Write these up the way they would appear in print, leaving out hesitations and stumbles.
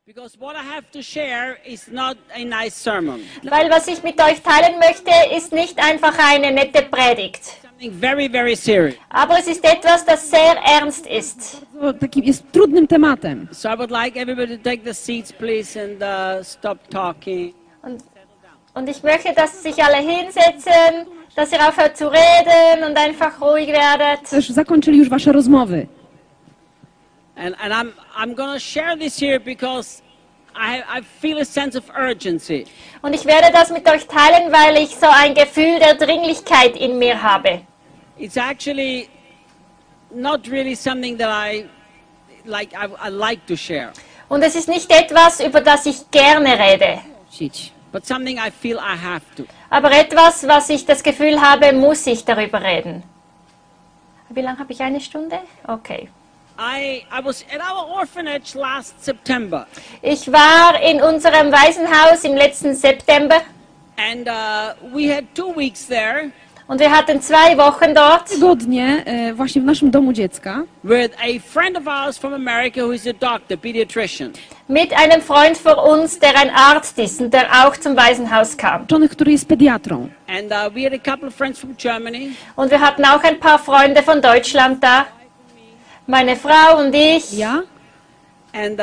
Because what I have to share is not a nice sermon. Weil was ich mit euch teilen möchte, ist nicht einfach eine nette Predigt. Something very, very serious. Aber es ist etwas, das sehr ernst ist. Takim jest trudnym tematem. So I would like everybody to take the seats, please, and stop talking. Und ich möchte, dass sich alle hinsetzen, dass ihr aufhört zu reden und einfach ruhig werdet. Też zakończyli już wasze rozmowy. And I'm going to share this here because I feel a sense of urgency. Und ich werde das mit euch teilen, weil ich so ein Gefühl der Dringlichkeit in mir habe. It's actually not really something that I like to share, Und es ist nicht etwas, über das ich gerne rede, but something I feel I have to. aber etwas, was ich das Gefühl habe, muss ich darüber reden. Wie lange habe ich? Eine Stunde? Okay. I was at our orphanage last September, Ich war in unserem Waisenhaus im letzten September and we had 2 weeks there und wir hatten 2 Wochen dort Tygodnie właśnie w naszym domu dziecka with a friend of ours from America who is a doctor, pediatrician. mit einem Freund von uns, der ein Arzt ist und der auch zum Waisenhaus kam. uczonych, który jest pediatrą. And we had a couple of friends from Germany. Und wir hatten auch ein paar Freunde von Deutschland da. Meine Frau und ich. Ja? And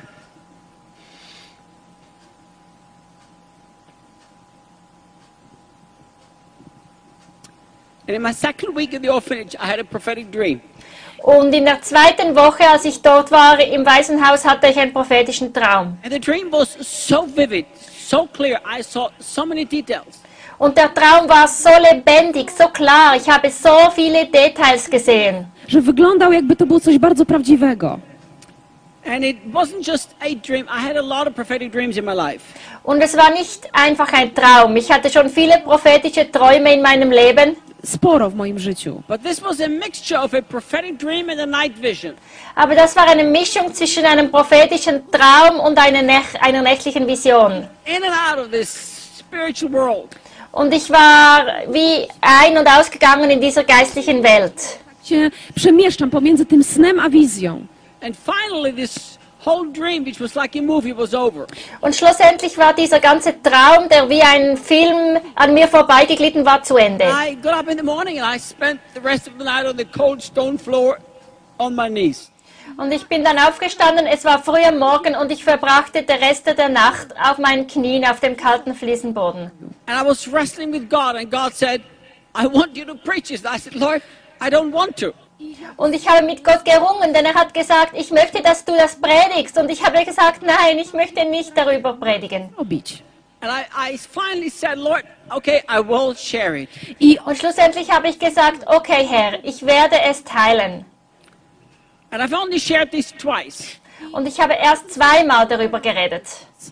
in my second week in the orphanage, I had a prophetic dream. Und in der 2. Woche, als ich dort war im Waisenhaus, hatte ich einen prophetischen Traum. And the dream was so vivid, so clear. I saw so many details. Und der Traum war so lebendig, so klar. Ich habe so viele Details gesehen. Że wyglądał, jakby to było coś bardzo prawdziwego. And it wasn't just a dream. I had a lot of prophetic dreams in my life. Und es war nicht einfach ein Traum. Ich hatte schon viele prophetische Träume in meinem Leben. Sporo w moim życiu. But this was a mixture of a prophetic dream and a night vision. Aber das war eine Mischung zwischen einem prophetischen Traum und einer nächtlichen Vision. In and out of this spiritual world. Und ich war wie ein- und ausgegangen in dieser geistlichen Welt. Się przemieszczam pomiędzy tym snem a wizją. And finally this whole dream, which was like a movie, was over. Und schlussendlich war dieser ganze Traum, der wie ein Film an mir vorbeigeglitten war, zu Ende. I got up in the morning and I spent the rest of the night on the cold stone floor on my knees. Und ich bin dann aufgestanden, es war früh am Morgen und ich verbrachte den Rest der Nacht auf meinen Knien auf dem kalten Fliesenboden. And I was wrestling with God and God said, I want you to preach this. And I said, Lord, I don't want to. Und ich habe mit Gott gerungen, denn er hat gesagt, ich möchte, dass du das predigst. Und ich habe gesagt, nein, ich möchte nicht darüber predigen. Robić. And I finally said, Lord, okay, I will share it. Und schlussendlich habe ich gesagt, okay Herr, ich werde es teilen. And I've only shared this twice. Und ich habe erst 2-mal darüber geredet.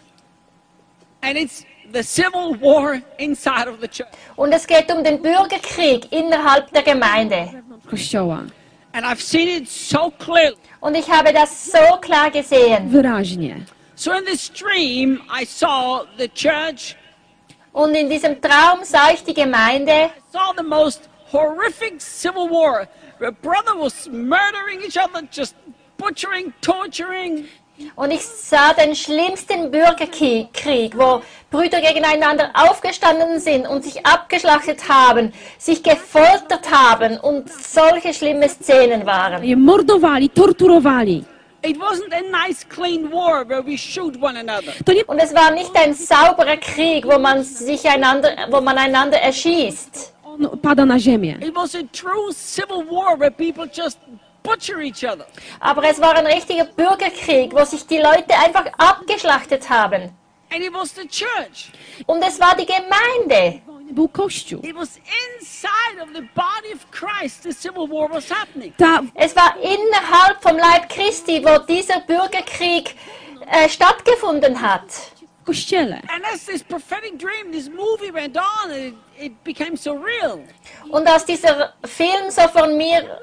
And it's the civil war inside of the church. Und es geht um den Bürgerkrieg innerhalb der Gemeinde. Kościoła. And I've seen it so clearly. Und ich habe das so klar gesehen. Wyraźnie. So in this dream, I saw the church. Und in diesem Traum sah ich die Gemeinde. I saw the most horrific civil war. A brother was murdering each other, just butchering, torturing. Und ich sah den schlimmsten Bürgerkrieg, wo Brüder gegeneinander aufgestanden sind und sich abgeschlachtet haben, sich gefoltert haben und solche schlimme Szenen waren. Je mordowali, torturowali. It wasn't a nice, clean war where we shoot one another. To nie Und es war nicht ein sauberer Krieg, wo man einander erschießt. on pada na ziemię. It was a true civil war where people just butcher each other. Aber es war ein richtiger Bürgerkrieg, wo sich die Leute einfach abgeschlachtet haben. And it was the church. Und es war die Gemeinde. Był Kościół. It was inside of the body of Christ the civil war was happening. Ta, Es war innerhalb vom Leib Christi, wo dieser Bürgerkrieg stattgefunden hat. w Kościele. And as this prophetic dream, this movie went on, it became so real. Und als dieser Film so vor mir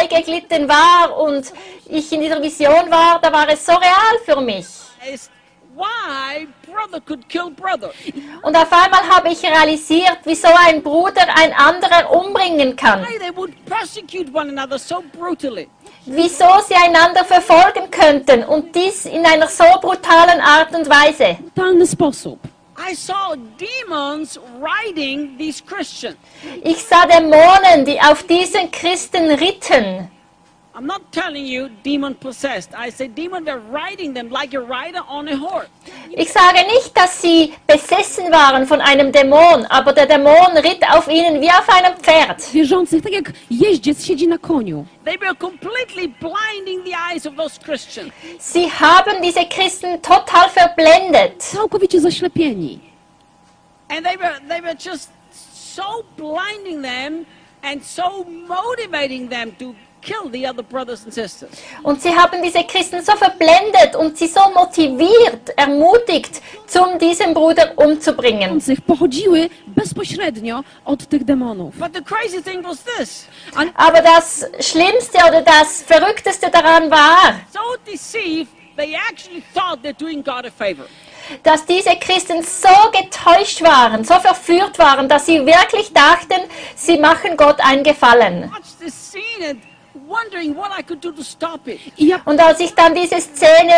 vorbeigeglitten war und ich in dieser Vision war, da war es so real für mich. why brother could kill brother. Und auf einmal habe ich realisiert, wieso ein Bruder ein anderer umbringen kann. Why they would persecute one another so brutally. Wieso sie einander verfolgen könnten und dies in einer so brutalen Art und Weise. brutalny sposób. I saw demons riding these Christians. Ich sah Dämonen, die auf diesen Christen ritten. I'm not telling you demon possessed. I say demon, they're riding them like a rider on a horse. Ich sage nicht, dass sie besessen waren von einem Dämon, aber der Dämon ritt auf ihnen wie auf einem Pferd. Wierzących, tak jak jeździec siedzi na koniu. They were completely blinding the eyes of those Christians. Sie haben diese Christen total verblendet. Całkowicie zaślepieni. And they were just so blinding them and so motivating them to kill the other brothers and sisters. Und sie haben diese Christen so verblendet und sie so motiviert, ermutigt, diesen Bruder umzubringen. Wierzących pochodziły bezpośrednio od tych demonów. But the crazy thing was this. Aber das Schlimmste oder das Verrückteste daran war, So deceived, they actually thought they're doing God a favor. dass diese Christen so getäuscht waren, so verführt waren, dass sie wirklich dachten, sie machen Gott einen Gefallen. Watched this scene and wondering what I could do to stop it. I ja Und als ich dann diese Szene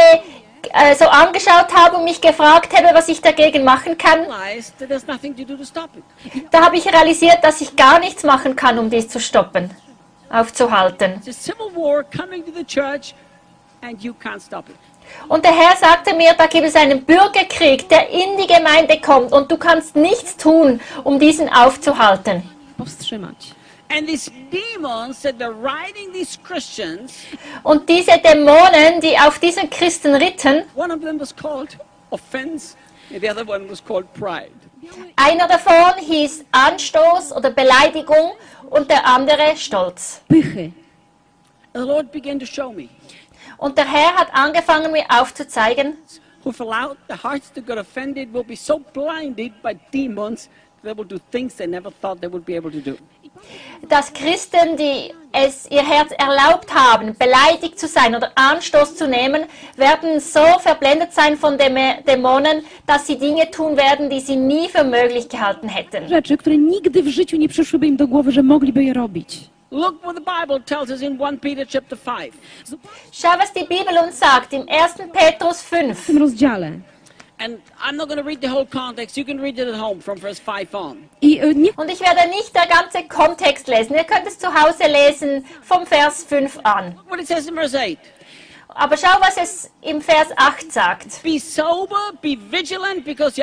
so angeschaut habe und mich gefragt habe, was ich dagegen machen kann, Realized that there's nothing to do to stop it. da habe ich realisiert, dass ich gar nichts machen kann, um dies zu stoppen, aufzuhalten. It's a civil war coming to the church and you can't stop it. Und der Herr sagte mir, da gibt es einen Bürgerkrieg, der in die Gemeinde kommt und du kannst nichts tun, um diesen aufzuhalten. powstrzymać. And these demons that they're riding these Christians, Und diese Dämonen, die auf diesen Christen ritten, one of them was called offense and the other one was called pride. einer davon hieß Anstoß oder Beleidigung und der andere Stolz. Pychy. And the Lord began to show me Und der Herr hat angefangen, mir aufzuzeigen, who've allowed the hearts to get offended will be so blinded by demons they will do things they never thought they would be able to do. dass Christen, die es ihr Herz erlaubt haben, beleidigt zu sein oder Anstoß zu nehmen, werden so verblendet sein von Dämonen, dass sie Dinge tun werden, die sie nie für möglich gehalten hätten. Rzeczy, które nigdy w życiu nie przyszłyby im do głowy, że mogliby je robić. Look what the Bible tells us in 1 Peter chapter 5. Schau, was die Bibel uns sagt im 1. Petrus 5. W tym rozdziale. And I'm not going to read the whole context. You can read it at home from verse 5 on. I nie Und ich werde nicht der ganze Kontext lesen. Ihr könnt es zu Hause lesen vom Vers 5 an. What it says in verse 8. Aber schau, was es im Vers 8 sagt. Be sober, be vigilant, because your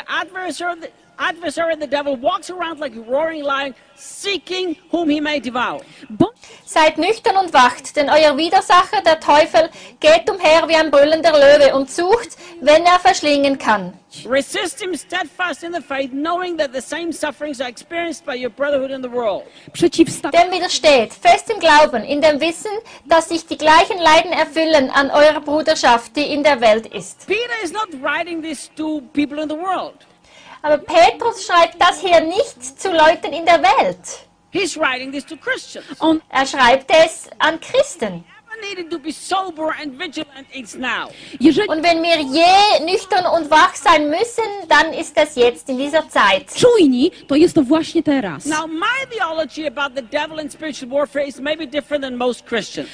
adversary, the devil, walks around like a roaring lion, seeking whom he may devour. bądź Seid nüchtern und wacht, denn euer Widersacher, der Teufel, geht umher wie ein brüllender Löwe und sucht, wenn er verschlingen kann. Resist him steadfast in the faith, knowing that the same sufferings are experienced by your brotherhood in the world. przeciwstawiać. Dem widersteht, fest im Glauben, in dem Wissen, dass sich die gleichen Leiden erfüllen an eurer Bruderschaft, die in der Welt ist. Peter is not writing this to people in the world. Aber Petrus schreibt das hier nicht zu Leuten in der Welt. He's writing this to Christians. On Er schreibt es an Christen. Never needed to be sober and vigilant, it's now. Jeżeli Und wenn wir je nüchtern und wach sein müssen, dann ist es jetzt, in dieser Zeit. czujni, to jest to właśnie teraz. Now, my theology about the devil and spiritual warfare is maybe different than most Christians.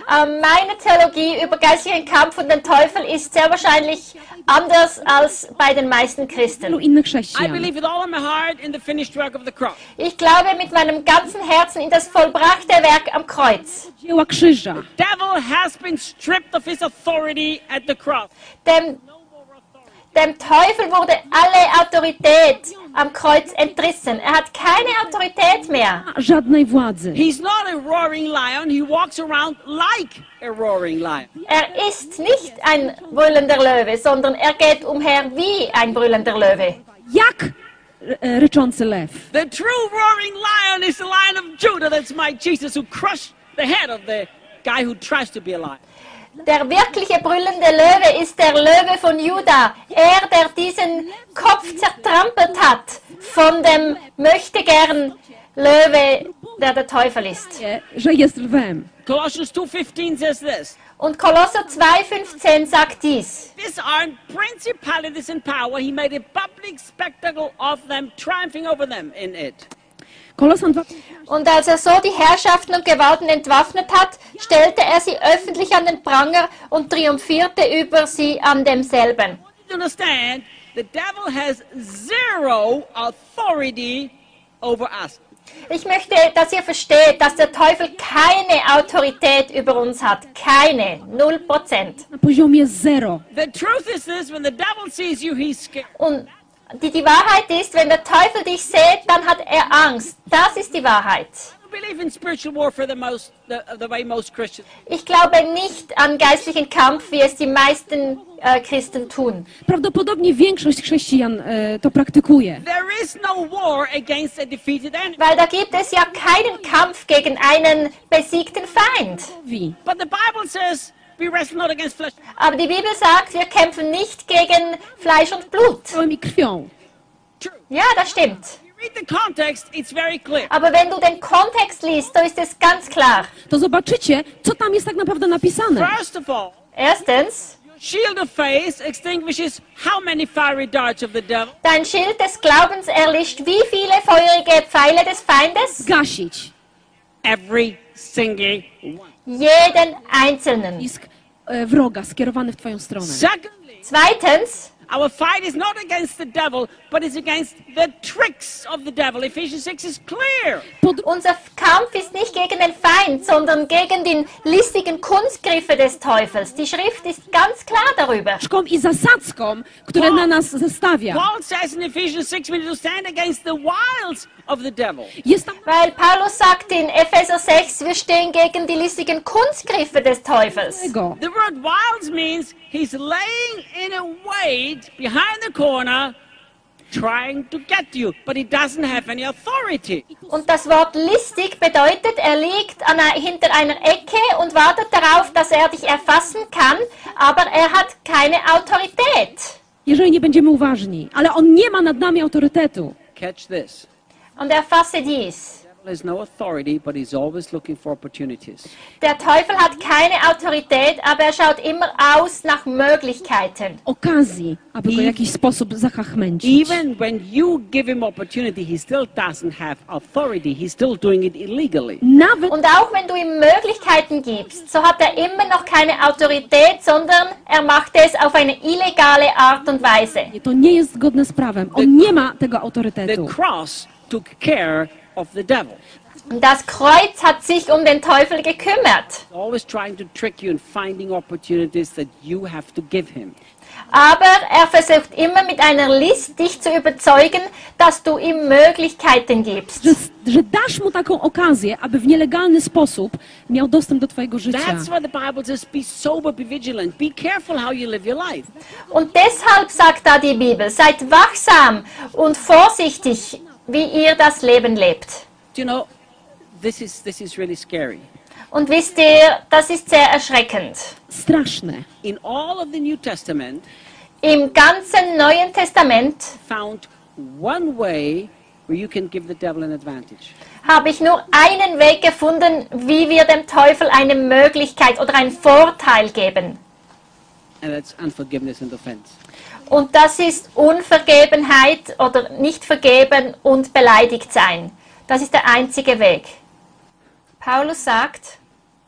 Meine Theologie über geistlichen Kampf und den Teufel ist sehr wahrscheinlich anders als bei den meisten Wielu Christen. innych I chrześcijan. believe with all of my heart in the finished work of the cross. Ich glaube mit meinem ganzen Herzen in das vollbrachte Werk am Kreuz. Dzieła krzyża. Devil has been stripped of his authority at the cross. Dem Teufel wurde alle Autorität am Kreuz entrissen. Er hat keine Autorität mehr. Żadnej władzy. He's not a roaring lion, he walks around like a roaring lion. Er ist nicht ein brüllender Löwe, sondern er geht umher wie ein brüllender Löwe. Jak ryczący lew. The true roaring lion is the Lion of Judah. That's my Jesus who crushed the head of the guy who tries to be a lion. Der wirkliche brüllende Löwe ist der Löwe von Juda. Er, der diesen Kopf zertrampelt hat von dem möchtegern Löwe der Teufel ist. Że jest lwem. Colossians 2:15 says this. Und Kolosser 2,15 sagt dies. Disarmed principalities and power. He made a public spectacle of them, triumphing over them in it. Kolosan 2. Und als er so die Herrschaften und Gewalten entwaffnet hat, stellte er sie öffentlich an den Pranger und triumphierte über sie an demselben. You understand, the devil has zero authority over us. Ich möchte, dass ihr versteht, dass der Teufel keine Autorität über uns hat. Keine. 0%. Na poziomie 0. The truth is this, when the devil sees you, he's scared. Und die Wahrheit ist, wenn der Teufel dich sieht, dann hat er Angst. Das ist die Wahrheit. I believe in spiritual warfare the way most Christians. Ich glaube nicht an geistlichen Kampf, wie es die meisten Christen tun. Prawdopodobnie większość chrześcijan to praktykuje. There is no war against a defeated enemy. Weil da gibt es ja keinen Kampf gegen einen besiegten Feind. Wie? But the Bible says we wrestle not against flesh. Aber die Bibel sagt, wir kämpfen nicht gegen Fleisch und Blut. Ciałem i krwią. True. Ja, das stimmt. If you read the context, it's very clear. Aber wenn du den Kontext liest, so ist es ganz klar. To zobaczycie, co tam jest tak naprawdę napisane. First of all, Erstens, shield of faith extinguishes how many fiery darts of the devil? dein Schild des Glaubens erlischt wie viele feurige Pfeile des Feindes? Zgasić. Every single one. Jeden einzelnen. Blisk wroga skierowany w twoją stronę. Secondly, Zweitens, our fight is not against the devil, but it's against the tricks of the devil. Ephesians 6 is clear. unser Kampf ist nicht gegen den Feind, sondern gegen die listigen Kunstgriffe des Teufels. Die Schrift ist ganz klar darüber. Szką i zasadzką, które na nas zestawia. Paul says in Ephesians 6 we need to stand against the wiles of the devil. Jest tam Weil Paulus sagt in Epheser 6, wir stehen gegen die listigen Kunstgriffe des Teufels. tego. The word wiles means he's laying in a wait behind the corner trying to get you, but he doesn't have any authority. Und das Wort listig bedeutet, er liegt hinter einer Ecke und wartet darauf, dass er dich erfassen kann, aber er hat keine Autorität. Jeżeli nie będziemy uważni. Ale on nie ma nad nami autorytetu. Catch this. Und erfasse dies. The devil has no authority, but he's always looking for opportunities. Der Teufel hat keine Autorität, aber er schaut immer aus nach Möglichkeiten. Okazji, aby go w jakiś sposób zachachmęcić. Even when you give him opportunity, he still doesn't have authority. He's still doing it illegally. Nawet Und auch wenn du ihm Möglichkeiten gibst, so hat er immer noch keine Autorität, sondern er macht es auf eine illegale Art und Weise. to nie jest zgodne z prawem. On nie ma tego The autorytetu. cross took care of the devil. Und das Kreuz hat sich um den Teufel gekümmert. Always trying to trick you and finding opportunities that you have to give him. Aber er versucht immer mit einer List, dich zu überzeugen, dass du ihm Möglichkeiten gibst. Że dasz mu taką okazję, aby w nielegalny sposób miał dostęp do twojego życia. That's why the Bible says, be sober, be vigilant, be careful how you live your life. Und deshalb sagt da die Bibel, seid wachsam und vorsichtig, wie ihr das Leben lebt. Do you know, this is really scary. Und wisst ihr, das ist sehr erschreckend. Straszne. In all of the New Testament, Im ganzen Neuen Testament found one way where you can give the devil an advantage. habe ich nur einen Weg gefunden, wie wir dem Teufel eine Möglichkeit oder einen Vorteil geben. And that's unforgiveness and offense. Und das ist Unvergebenheit oder nicht vergeben und beleidigt sein. Das ist der einzige Weg. Paulus sagt,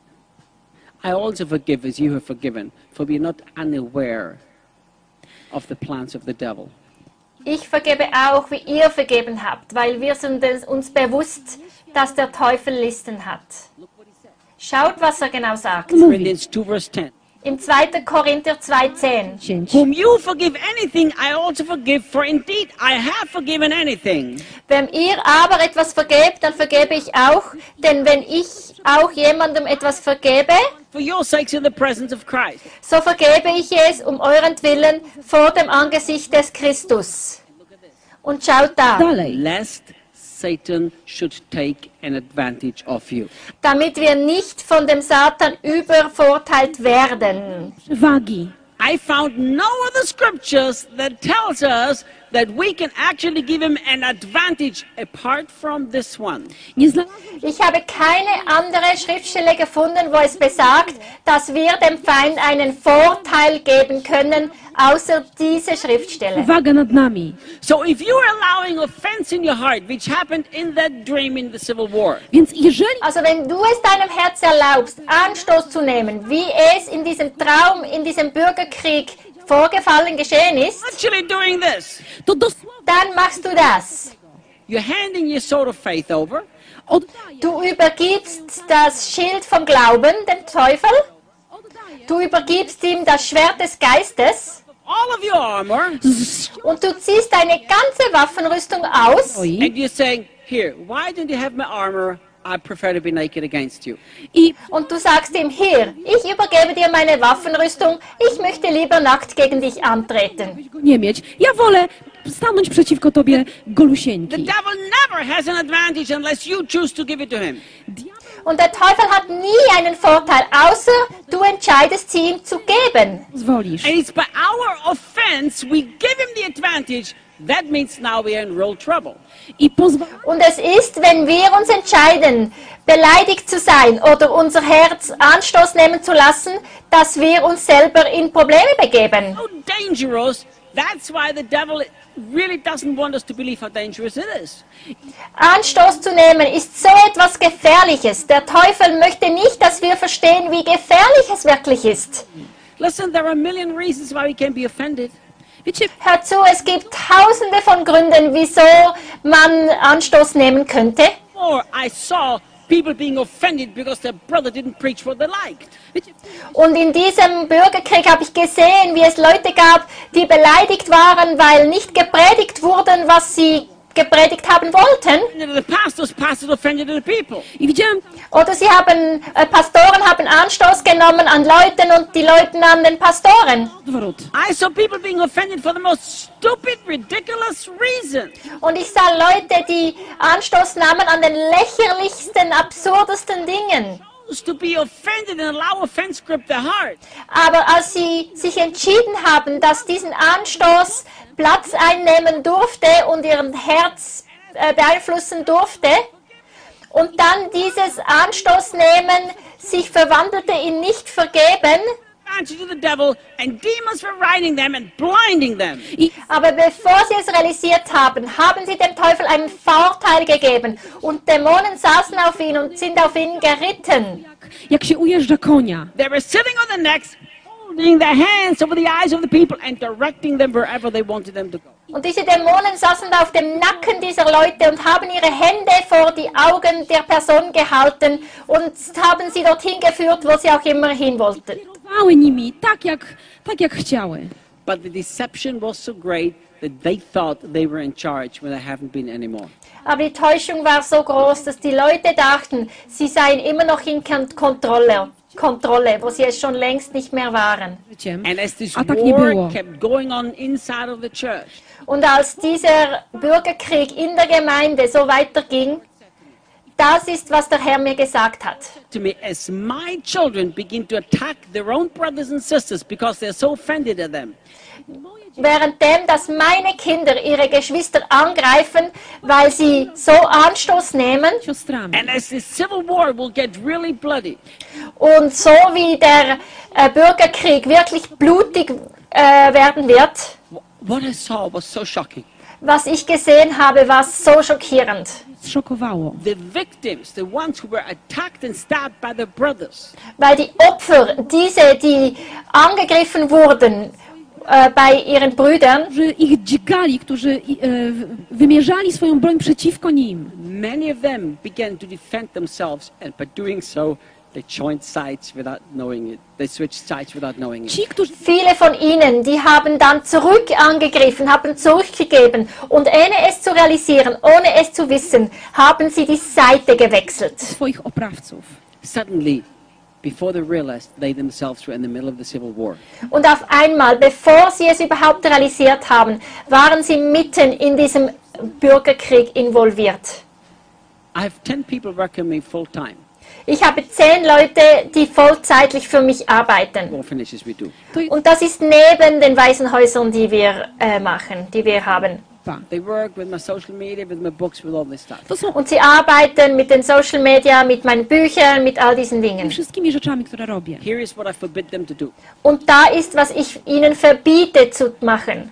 I also forgive as you have forgiven, for we are not unaware of the plans of the devil. ich vergebe auch, wie ihr vergeben habt, weil wir sind uns bewusst, dass der Teufel Listen hat. Schaut, was er genau sagt. Mówi. Corinthians 2 verse 10. Im 2. Korinther 2,10. 10. Whom you forgive anything, I also forgive, for indeed I have forgiven anything. Wenn ihr aber etwas vergebt, dann vergebe ich auch, denn wenn ich auch jemandem etwas vergebe, For your sakes in the presence of Christ. so vergebe ich es um euretwillen vor dem Angesicht des Christus. Und schaut da, Dalej. Lest Satan should take an advantage of you. damit wir nicht von dem Satan übervorteilt werden. Wagi. I found no other scriptures that tells us that we can actually give him an advantage apart from this one. Nie znalazłem Ich habe keine andere Schriftstelle gefunden, wo es besagt, dass wir dem Feind einen Vorteil geben können, außer diese Schriftstelle. uwagę nad nami. So if you're allowing offense in your heart, which happened in that dream in the Civil War, Więc jeżeli Also wenn du es deinem Herz erlaubst, Anstoß zu nehmen, wie es in diesem Traum, in diesem Bürgerkrieg vorgefallen geschehen ist, actually doing this, to dosłownie dann machst du das. you're handing your sword of faith over, oddaję, Du übergibst das Schild vom Glauben dem Teufel, du übergibst ihm das Schwert des Geistes all of your armor, und du ziehst deine ganze Waffenrüstung aus stoi and you're saying, here, why don't you have my armor? I prefer to be naked against you. i und du sagst ihm, hier, ich übergebe dir meine Waffenrüstung, ich möchte lieber nackt gegen dich antreten. go nie mieć. Ja wolę stanąć przeciwko tobie The golusieńki. devil never has an advantage unless you choose to give it to him. Und der Teufel hat nie einen Vorteil, außer du entscheidest, sie ihm zu geben. Pozwolisz. And it's by our offense we give him the advantage. That means now we are in real trouble. I pozwolę. Und es ist, wenn wir uns entscheiden, beleidigt zu sein oder unser Herz Anstoß nehmen zu lassen, dass wir uns selber in Probleme begeben. So dangerous. That's why the devil really doesn't want us to believe how dangerous it is. Anstoß zu nehmen ist so etwas Gefährliches. Der Teufel möchte nicht, dass wir verstehen, wie gefährlich es wirklich ist. Listen, there are a million reasons why we can be offended. Wiecie, Hör zu, es gibt tausende von Gründen, wieso man Anstoß nehmen könnte. Or I saw people being offended because their brother didn't preach what they liked. wiecie, Und in diesem Bürgerkrieg habe ich gesehen, wie es Leute gab, die beleidigt waren, weil nicht gepredigt wurden, was sie gepredigt haben wollten. And the pastors offended the people. i widziałem, Oder sie haben, Pastoren haben Anstoß genommen an Leuten und die Leuten an den Pastoren. odwrót. I saw people being offended for the most stupid, ridiculous reason. Und ich sah Leute, die Anstoß nahmen an den lächerlichsten, absurdesten Dingen. To be offended and allow offense grip their heart. Aber als sie sich entschieden haben, dass diesen Anstoß Platz einnehmen durfte und ihren Herz beeinflussen durfte, und dann dieses Anstoß nehmen sich verwandelte in nicht vergeben, Answer to the devil and demons were riding them and blinding them. aber bevor sie es realisiert haben, haben sie dem Teufel einen Vorteil gegeben und Dämonen saßen auf ihn und sind auf ihn geritten. Jak się ujeżdża konia. They were sitting on the necks, holding their hands over the eyes of the people and directing them wherever they wanted them to go. Und diese Dämonen saßen da auf dem Nacken dieser Leute und haben ihre Hände vor die Augen der Person gehalten und haben sie dorthin geführt, wo sie auch immer hin wollten. Kierowały nimi tak jak chciały. But the deception was so great that they thought they were in charge when they haven't been anymore. Aber die Täuschung war so groß, dass die Leute dachten, sie seien immer noch in Kontrolle, wo sie es schon längst nicht mehr waren. Życiem. And as this A tak nie war było. kept going on inside of the church, Und als dieser Bürgerkrieg in der Gemeinde so weiterging, das ist, was der Herr mir gesagt hat. to me, as my children begin to attack their own brothers and sisters because they're so offended at them, Währenddem, dass meine Kinder ihre Geschwister angreifen, weil sie so Anstoß nehmen, Siostrami. and as this civil war will get really bloody, und so wie der Bürgerkrieg wirklich blutig werden wird, what I saw was so shocking. was ich gesehen habe, war so schockierend. Zszokowało. The victims, the ones who were attacked and stabbed by their brothers, Weil die Opfer, diese, die angegriffen wurden bei ihren Brüdern, Którzy ich dźgali, którzy wymierzali swoją broń przeciwko nim. many of them began to defend themselves, and by doing so, they joined sides without knowing it. They switched sides without knowing it. Ci, którzy viele von ihnen, die haben dann zurück angegriffen, haben zurückgegeben und ohne es zu realisieren, ohne es zu wissen, haben sie die Seite gewechselt. swoich oprawców. Suddenly, before they realized, they themselves were in the middle of the civil war. Und auf einmal, bevor sie es überhaupt realisiert haben, waren sie mitten in diesem Bürgerkrieg involviert. I have 10 people working me full time. Ich habe 10 Leute, die vollzeitlich für mich arbeiten. Orphanages we do. Und das ist neben den Waisenhäusern, die wir machen, die wir haben. They work with my social media, with my books, with all this stuff. To są Und sie arbeiten mit den Social Media, mit meinen Büchern, mit all diesen Dingen. wszystkimi rzeczami, które robię. Here is what I forbid them to do. Und da ist, was ich ihnen verbiete zu machen.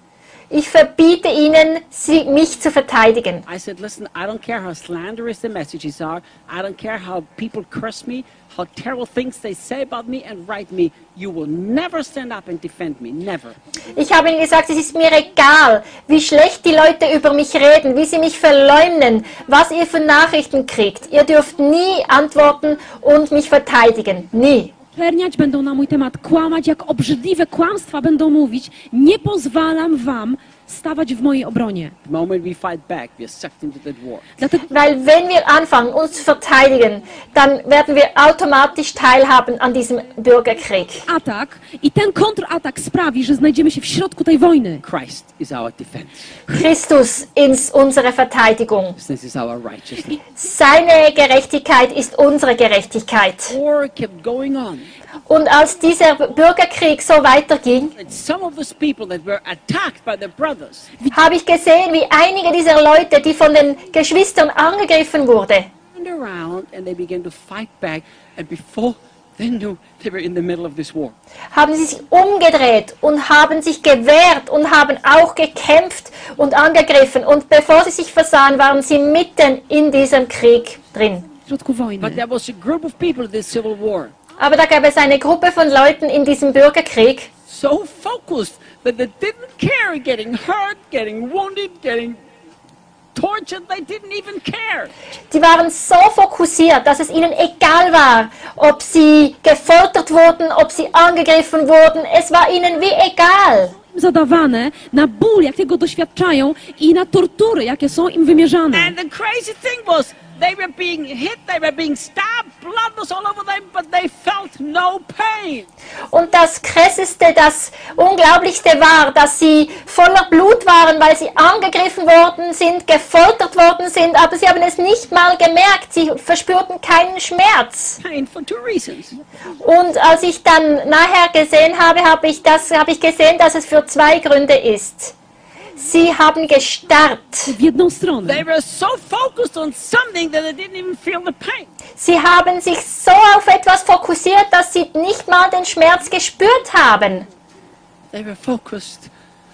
Ich verbiete ihnen, mich zu verteidigen. I said, listen, I don't care how slanderous the messages are. I don't care how people curse me, how terrible things they say about me and write me. You will never stand up and defend me. Never. Ich habe ihnen gesagt, es ist mir egal, wie schlecht die Leute über mich reden, wie sie mich verleumden, was ihr für Nachrichten kriegt. Ihr dürft nie antworten und mich verteidigen. Nie. Czerniać będą na mój temat, kłamać, jak obrzydliwe kłamstwa będą mówić. Nie pozwalam wam stawać w mojej obronie. The moment we fight back, we are sucked into that war. Dlatego Weil wenn wir anfangen, uns zu verteidigen, dann werden wir automatisch teilhaben an diesem Bürgerkrieg. atak i ten kontratak sprawi, że znajdziemy się w środku tej wojny. Christ is our defense. Christus ist unsere Verteidigung. This is our righteousness. Seine Gerechtigkeit ist unsere Gerechtigkeit. War kept going on. Und als dieser Bürgerkrieg so weiterging, And some of those people that were attacked by their brothers habe ich gesehen, wie einige dieser Leute, die von den Geschwistern angegriffen wurden, turned around and they began to fight back. And before they knew, they were in the middle of this war. haben sie sich umgedreht und haben sich gewehrt und haben auch gekämpft und angegriffen. Und bevor sie sich versahen, waren sie mitten in diesem Krieg drin. W środku But wojny. there was a group of people in this civil war Aber da gab es eine Gruppe von Leuten in diesem Bürgerkrieg, so focused that they didn't care getting hurt, getting wounded, getting tortured. They didn't even care. die waren so fokussiert, dass es ihnen egal war, ob sie gefoltert wurden, ob sie angegriffen wurden. Es war ihnen wie egal. Zadawane na ból, jakiego doświadczają i na tortury, jakie są im wymierzane. And the crazy thing was, they were being hit, they were being stabbed, blood was all over them, but they felt no pain. Und das Krasseste, das Unglaublichste war, dass sie voller Blut waren, weil sie angegriffen worden sind, gefoltert worden sind, aber sie haben es nicht mal gemerkt. Sie verspürten keinen Schmerz. Pain for two reasons. Und als ich dann nachher gesehen habe, habe ich gesehen, dass es für 2 Gründe ist. Sie haben gestarrt. W jedną stronę. They were so focused on something that they didn't even feel the pain. Sie haben sich so auf etwas fokussiert, dass sie nicht mal den Schmerz gespürt haben. They were focused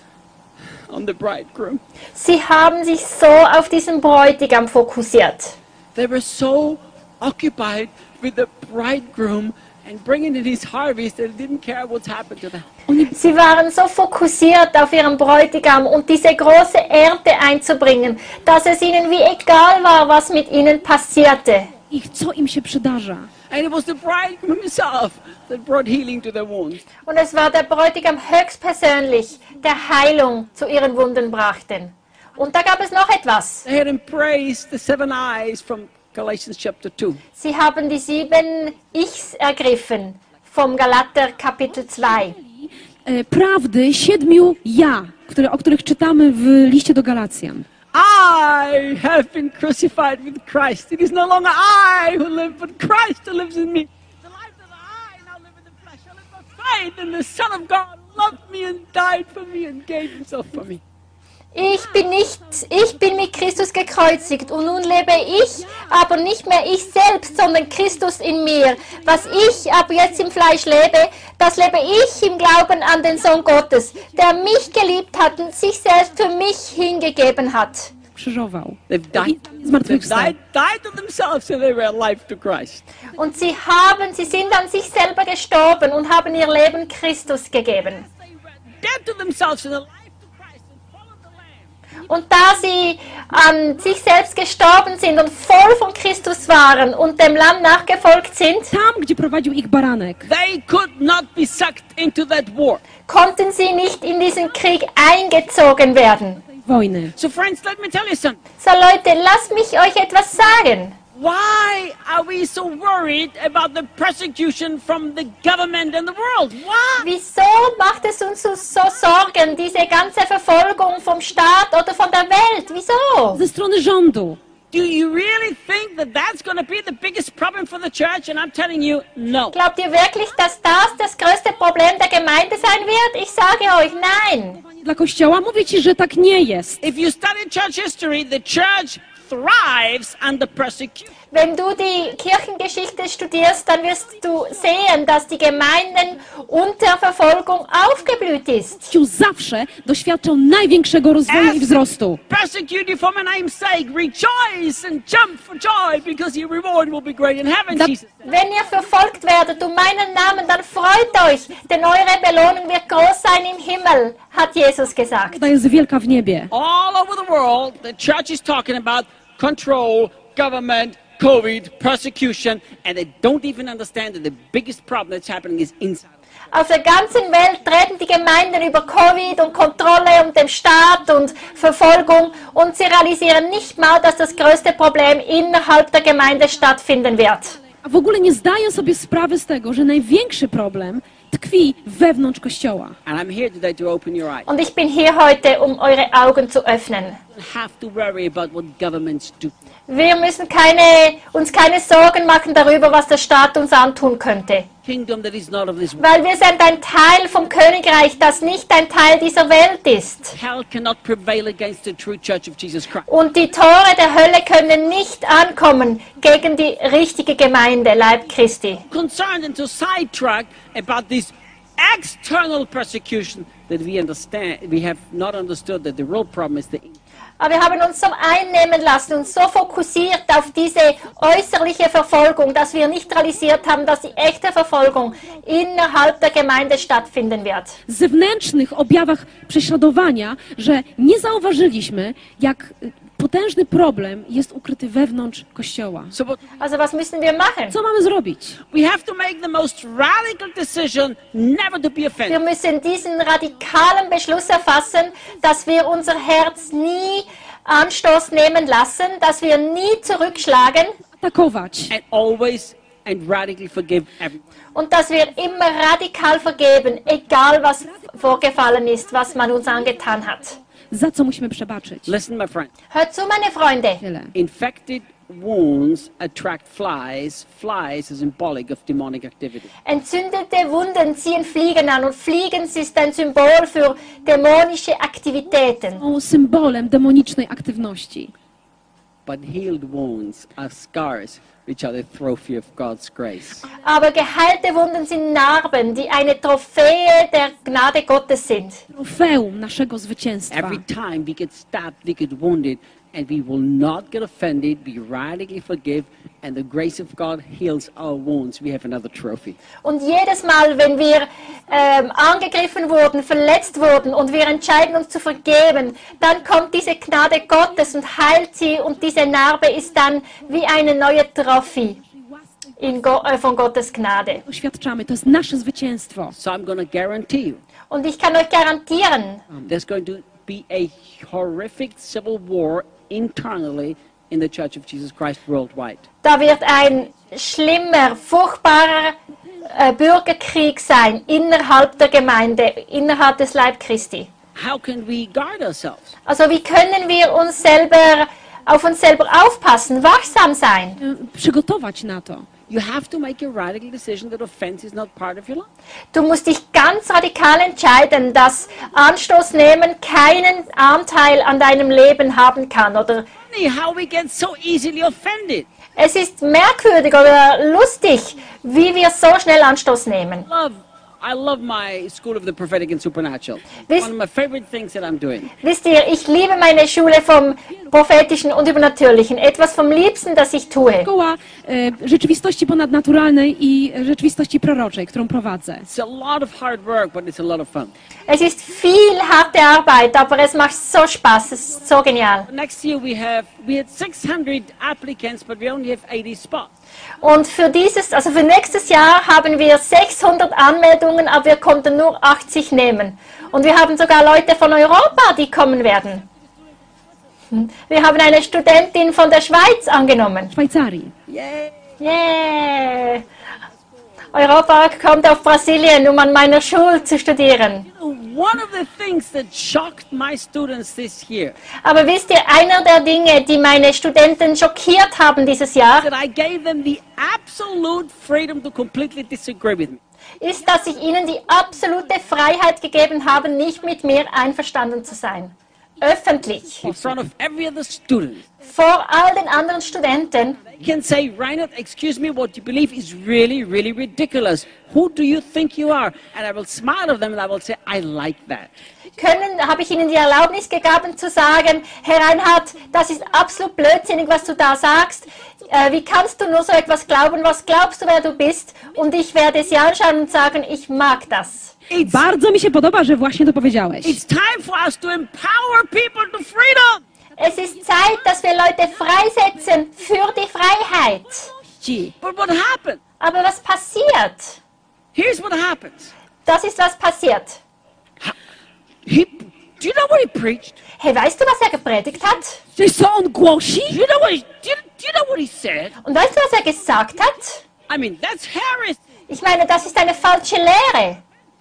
on the bridegroom. Sie haben sich so auf diesen Bräutigam fokussiert. They were so occupied with the bridegroom and bringing in his harvest that they didn't care what's happened to them. Sie waren so fokussiert auf ihren Bräutigam und diese große Ernte einzubringen, dass es ihnen wie egal war, was mit ihnen passierte. Ich, co im się przydarza. And it was the bridegroom himself that brought healing to their wounds. Und es war der Bräutigam höchstpersönlich, der Heilung zu ihren Wunden brachte. Und da gab es noch etwas. They had embraced the 7 eyes from Galatians chapter 2. Sie haben die 7 Ichs ergriffen vom Galater Kapitel 2. Prawdy 7 ja, o których czytamy w liście do Galacjan. I have been crucified with Christ. It is no longer I who live, but Christ who lives in me. The life that I now live in the flesh, I live by faith in the Son of God who loved me and died for me and gave himself for me. Ich bin mit Christus gekreuzigt und nun lebe ich, aber nicht mehr ich selbst, sondern Christus in mir. Was ich aber jetzt im Fleisch lebe, das lebe ich im Glauben an den Sohn Gottes, der mich geliebt hat und sich selbst für mich hingegeben hat. Krzyżował. They've died, I zmartwychwstał. died to themselves and they were alive to Christ. Und sie sind an sich selber gestorben und haben ihr Leben Christus gegeben. They were dead to themselves and alive to Christ and followed the Lamb. Und da sie an sich selbst gestorben sind und voll von Christus waren und dem Lamm nachgefolgt sind, Tam, gdzie prowadził ich baranek. They could not be sucked into that war. konnten sie nicht in diesen Krieg eingezogen werden. Wojny. So friends, let me tell you something. So Leute, lasst mich euch etwas sagen. Why are we so worried about the persecution from the government and the world? Why? Wieso macht es uns so Sorgen, diese ganze Verfolgung vom Staat oder von der Welt? Wieso? Ze strony rządu. Do you really think that that's going to be the biggest problem for the church? And I'm telling you, no. Glaubt ihr wirklich, dass das größte Problem der Gemeinde sein wird? Ich sage euch, nein. Dla Kościoła mówię ci, że tak nie jest. If you study church history, the church thrives under persecution. Wenn du die Kirchengeschichte studierst, dann wirst du sehen, dass die Gemeinden unter Verfolgung aufgeblüht ist. Kościół zawsze doświadczał największego rozwoju i wzrostu. Persecute you for my name's sake, rejoice and jump for joy, because your reward will be great in heaven, Jesus said. Wenn ihr verfolgt werdet um meinen Namen, dann freut euch, denn eure Belohnung wird groß sein im Himmel, hat Jesus gesagt. Ta jest wielka w niebie. All over the world, the church is talking about control, government, COVID, persecution, and they don't even understand that the biggest problem that's happening is inside. Auf der ganzen Welt reden die Gemeinden über Covid und Kontrolle und den Staat und Verfolgung und sie realisieren nicht mal, dass das größte Problem innerhalb der Gemeinde stattfinden wird. A w ogóle nie zdają sobie sprawy z tego, że największy problem tkwi wewnątrz Kościoła. And I'm here today to open your eyes. Und ich bin hier heute, um eure Augen zu öffnen. You don't have to worry about what governments do. Wir müssen uns keine Sorgen machen darüber, was der Staat uns antun könnte. Kingdom that is not of this world. Weil wir sind ein Teil vom Königreich, das nicht ein Teil dieser Welt ist. Hell cannot prevail against the true church of Jesus Christ. Und die Tore der Hölle können nicht ankommen gegen die richtige Gemeinde, Leib Christi. Concerned and to sidetrack about this external persecution that we have not understood that the real problem is the Aber wir haben uns so einnehmen lassen und so fokussiert auf diese äußerliche Verfolgung, dass wir nicht realisiert haben, dass die echte Verfolgung innerhalb der Gemeinde stattfinden wird. W zewnętrznych objawach prześladowania, że nie zauważyliśmy, jak potężny problem jest ukryty wewnątrz Kościoła. So what Also was müssen wir machen? Co mamy zrobić? we have to make the most radical decision never to be Wir offended. müssen diesen radikalen Beschluss erfassen, dass wir unser Herz nie Anstoß nehmen lassen, dass wir nie zurückschlagen Atakować. And always and radically forgive everyone. und dass wir immer radikal vergeben, egal was vorgefallen ist, was man uns angetan hat. Za co musimy przebaczyć? Listen, my friend. Hört zu, meine Freunde. Tyle. Infected wounds attract flies. Flies are symbolic of demonic activity. Entzündete Wunden ziehen Fliegen an und Fliegen ist ein Symbol für dämonische Aktivitäten. Są symbolem demonicznej aktywności. But healed wounds are scars, which are the trophy of God's grace. Aber geheilte Wunden sind Narben, die eine Trophäe der Gnade Gottes sind. Trofeum naszego zwycięstwa. Every time we get stabbed, we get wounded, and we will not get offended. We radically forgive, and the grace of God heals our wounds. We have another trophy. Und jedes Mal, wenn wir angegriffen wurden, verletzt wurden und wir entscheiden uns zu vergeben, dann kommt diese Gnade Gottes und heilt sie und diese Narbe ist dann wie eine neue Trophy von Gottes Gnade. Doświadczamy, to jest nasze zwycięstwo. So I'm going to guarantee you, Und ich kann euch garantieren, there's going to be a horrific civil war internally in the Church of Jesus Christ worldwide. da wird ein schlimmer, furchtbarer Bürgerkrieg sein innerhalb der Gemeinde, innerhalb des Leib Christi. How can we guard ourselves? Also wie können wir auf uns selber aufpassen, wachsam sein? Przygotować na to. You have to make a radical decision that offense is not part of your life. Du musst dich ganz radikal entscheiden, dass Anstoß nehmen keinen Anteil an deinem Leben haben kann. Oder Funny how we get so easily offended. es ist merkwürdig oder lustig, wie wir so schnell Anstoß nehmen. I love my School of the Prophetic and Supernatural. This- One of my favorite things that I'm doing. Wisst ihr, ich liebe meine Schule vom Prophetischen und Übernatürlichen. Etwas vom Liebsten, das ich tue. Szkoła rzeczywistości ponadnaturalnej i rzeczywistości proroczej, którą prowadzę. It's a lot of hard work, but it's a lot of fun. Es ist viel harte Arbeit, aber es macht so Spaß. Es ist so genial. Next year we had 600 applicants, but we only have 80 spots. Und für nächstes Jahr haben wir 600 Anmeldungen, aber wir konnten nur 80 nehmen. Und wir haben sogar Leute von Europa, die kommen werden. Wir haben eine Studentin von der Schweiz angenommen. W Szwajcarii. Yay! Yeah. Europa kommt auf Brasilien, um an meiner Schule zu studieren. One of the things that shocked my students this year Aber wisst ihr, einer der Dinge, die meine Studenten schockiert haben dieses Jahr, that I gave them the absolute freedom to completely disagree with me. ist, dass ich ihnen die absolute Freiheit gegeben habe, nicht mit mir einverstanden zu sein. Öffentlich. In front of every other student. Vor all den anderen Studenten. You can say, Reinhard, excuse me, what you believe is really, really ridiculous. Who do you think you are? And I will smile at them and I will say, I like that. Habe ich ihnen die Erlaubnis gegeben zu sagen, Herr Reinhard, das ist absolut blödsinnig, was du da sagst. Wie kannst du nur so etwas glauben? Was glaubst du, wer du bist? Und ich werde sie anschauen und sagen, ich mag das. Bardzo mi się podoba, że właśnie to powiedziałeś. It's time for us to empower people to freedom. Es ist Zeit, dass wir Leute freisetzen für die Freiheit. But what happened? Aber was passiert? Here's what happens. Das ist, was passiert. Do you know what he preached? Hey, weißt du, was er gepredigt hat? Czy co on głosi? Do you know what he said? Und weißt du, was er gesagt hat? I mean, that's heresy. Ich meine, das ist eine falsche Lehre.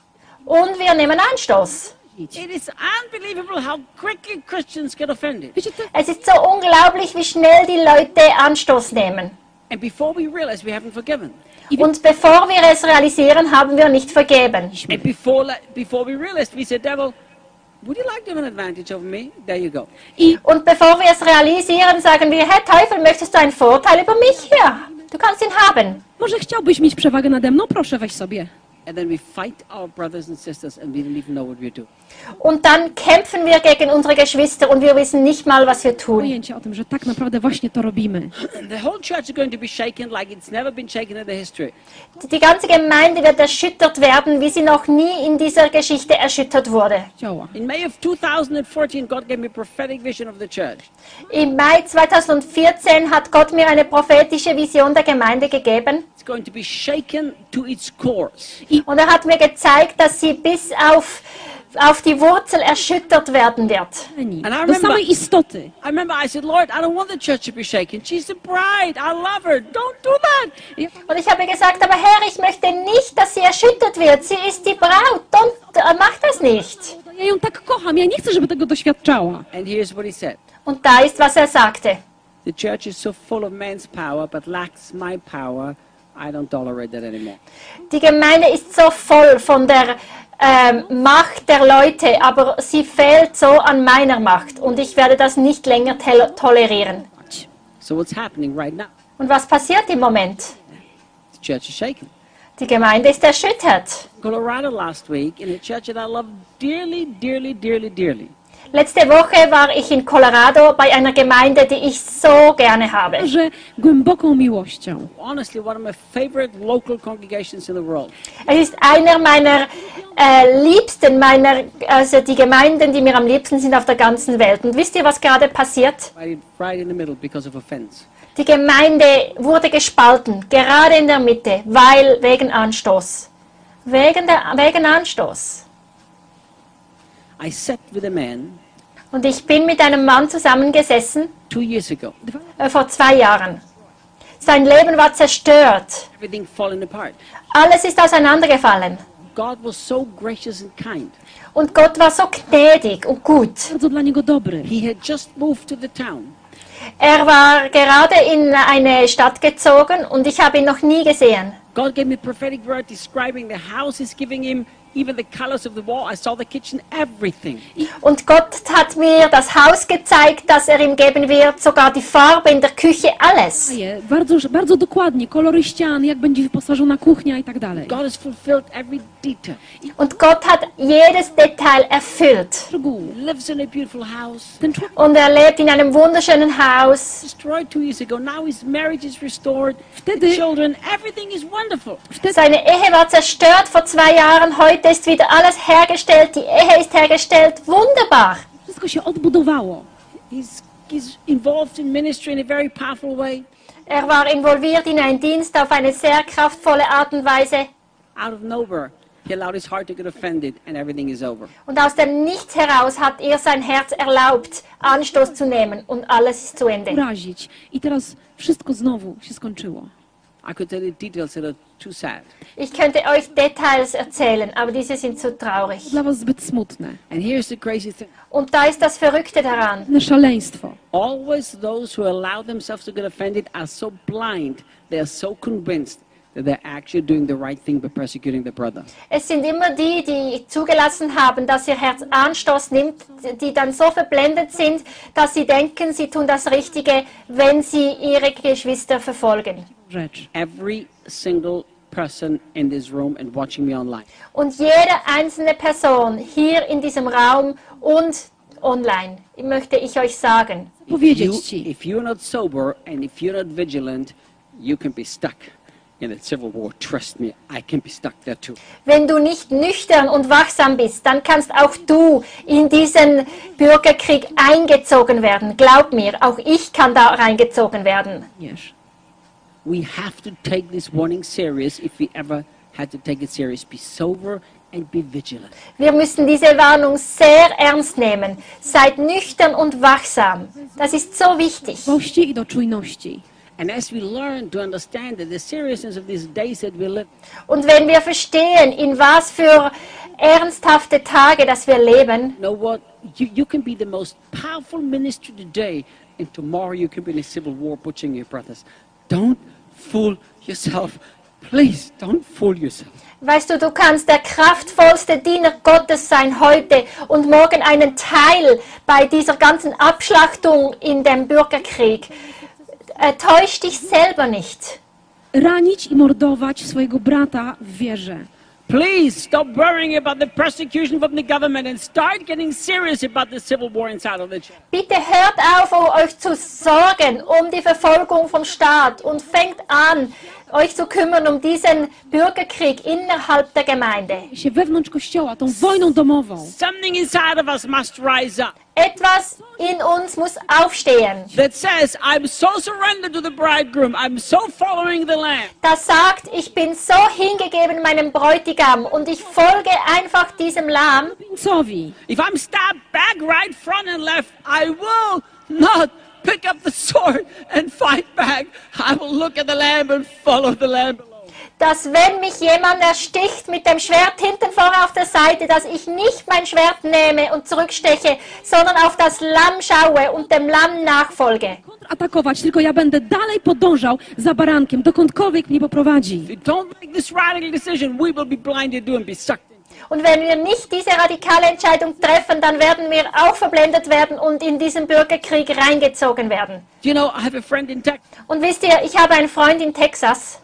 Und wir nehmen Anstoß. It is unbelievable how quickly Christians get offended. Es ist so unglaublich, wie schnell die Leute Anstoß nehmen. And before we realize we haven't forgiven. Und bevor wir es realisieren, haben wir nicht vergeben. And before we realized, we said, devil, would you like to have an advantage over me? There you go. Und bevor wir es realisieren, sagen wir, Herr Teufel, möchtest du einen Vorteil über mich? Ja, du kannst ihn haben. Może chciałbyś mieć przewagę nade mną? Proszę, weź sobie. And then we fight our brothers and sisters and we don't even know what we're doing. Und dann kämpfen wir gegen unsere Geschwister und wir wissen nicht mal, was wir tun. Pojęcie o tym, że tak naprawdę właśnie to robimy. The whole church is going to be shaken like it's never been shaken in the history. Die ganze Gemeinde wird erschüttert werden, wie sie noch nie in dieser Geschichte erschüttert wurde. Dzieła. In May of 2014, God gave me a prophetic vision of the church. Im Mai 2014 hat Gott mir eine prophetische Vision der Gemeinde gegeben. It's going to be shaken to its cores. Und er hat mir gezeigt, dass sie bis auf die Wurzel erschüttert werden wird. Do samej istoty. I remember I said, Lord, I don't want the church to be shaken. She's the bride. I love her. Don't do that. Und ich habe gesagt, aber Herr, ich möchte nicht, dass sie erschüttert wird. Sie ist die Braut. Mach das nicht. Ja ją tak kocham, ja nie chcę, żeby tego doświadczała. And here's what he said. Und da ist, was er sagte. The church is so full of man's power, but lacks my power. I don't tolerate that anymore. Die Gemeinde ist so voll von der Macht der Leute, aber sie fehlt so an meiner Macht. Und ich werde das nicht länger tolerieren. So what's happening right now? Und was passiert im Moment? The church is shaken. Die Gemeinde ist erschüttert. Colorado last week in a church that I love dearly, dearly, dearly, dearly. Letzte Woche war ich in Colorado bei einer Gemeinde, die ich so gerne habe. Że głęboką miłością. Honestly, one of my favorite local congregations in the world. Es ist einer meiner liebsten, also die Gemeinden, die mir am liebsten sind auf der ganzen Welt. Und wisst ihr, was gerade passiert? Right in the middle because of offense. Die Gemeinde wurde gespalten, gerade in der Mitte, wegen Anstoß. Wegen Anstoß. I sat with a man Und ich bin mit einem Mann zusammengesessen 2 years ago. vor 2 Jahren. Sein Leben war zerstört. Everything falling apart. Alles ist auseinandergefallen. God was so gracious and kind. Und Gott war so gnädig und gut. Bardzo dla niego dobry. He had just moved to the town. Er war gerade in eine Stadt gezogen und ich habe ihn noch nie gesehen. God gave me a prophetic word describing the house he's giving him, even the colors of the wall. I saw the kitchen, everything. Und Gott hat mir das Haus gezeigt, das er ihm geben wird, sogar die Farbe in der Küche, alles. Bardzo dokładnie, kolory ścian, jak będzie wyposażona kuchnia i tak dalej. God has fulfilled every detail. Und Gott hat jedes Detail erfüllt. Szczegóły. He lives in a beautiful house. Ten człowiek Und er lebt in einem wunderschönen Haus. Destroyed 2 years ago. Now his marriage is restored. Wtedy- The children, everything is wonderful. Seine Ehe war zerstört vor 2 Jahren, heute ist wieder alles hergestellt, die Ehe ist hergestellt, wunderbar. wszystko się odbudowało. He's involved in ministry in a very powerful way. Er war involviert in einen Dienst auf eine sehr kraftvolle Art und Weise. Out of nowhere, he allowed his heart to get offended and everything is over. Und aus dem Nichts heraus hat ihr sein Herz erlaubt, Anstoß zu nehmen und alles ist zu Ende. Urazić. I teraz wszystko znowu się skończyło. I could tell you details that are too sad. Ich könnte euch Details erzählen, aber diese sind zu traurig. Dla was zbyt smutne. And here's the crazy thing. Und da ist das Verrückte daran. Na szaleństwo. Always those who allow themselves to get offended are so blind, they are so convinced that they're actually doing the right thing by persecuting their brother. Es sind immer die, die zugelassen haben, dass ihr Herz Anstoß nimmt, die dann so verblendet sind, dass sie denken, sie tun das Richtige, wenn sie ihre Geschwister verfolgen. Rzecz. Every single person in this room and watching me online. Und jede einzelne Person hier in diesem Raum und online, möchte ich euch sagen, Powiedzieć ci. If you're not sober and if you're not vigilant, you can be stuck in a civil war. Trust me, I can be stuck there too. wenn du nicht nüchtern und wachsam bist, dann kannst auch du in diesen Bürgerkrieg eingezogen werden. Glaub mir, auch ich kann da reingezogen werden. Wiesz. We have to take this warning serious if we ever had to take it serious. Be sober and be vigilant. Wir müssen diese Warnung sehr ernst nehmen. Seid nüchtern und wachsam. Das ist so wichtig. Dbałości i do czujności. And as we learn to understand that the seriousness of these days that we live, Und wenn wir verstehen, in was für ernsthafte Tage, dass wir leben, you know what? You can be the most powerful ministry today, and tomorrow you can be in a civil war butchering your brothers. Don't fool yourself. Please, don't fool yourself. weißt du, du kannst der kraftvollste Diener Gottes sein heute und morgen einen Teil bei dieser ganzen Abschlachtung in dem Bürgerkrieg. Täusch dich selber nicht. Ranić i mordować swojego brata w wierze. Please stop worrying about the persecution from the government and start getting serious about the civil war inside of the church. Bitte hört auf, euch zu sorgen um die Verfolgung vom Staat und fängt an, euch zu kümmern um diesen Bürgerkrieg innerhalb der Gemeinde. Się wewnątrz kościoła, tą wojną domową. Something inside of us must rise up Etwas in uns muss aufstehen. that says, I'm so surrendered to the bridegroom. I'm so following the Lamb. Das sagt, ich bin so hingegeben meinem Bräutigam und ich folge einfach diesem Lamm. Cowi. If I'm stabbed back, right, front, and left, I will not pick up the sword and fight back. I will look at the Lamb and follow the Lamb alone. Dass wenn mich jemand ersticht mit dem Schwert hinten vorne auf der Seite, dass ich nicht mein Schwert nehme und zurücksteche, sondern auf das Lamm schaue und dem Lamm nachfolge. Atakować, tylko ja będę dalej podążał za barankiem, dokądkolwiek mnie poprowadzi. If you don't make this radical decision, we will be blinded to and be sucked in. Und wenn wir nicht diese radikale Entscheidung treffen, dann werden wir auch verblendet werden und in diesen Bürgerkrieg reingezogen werden. You know, I have a friend in Texas. Und wisst ihr, ich habe einen Freund in Texas,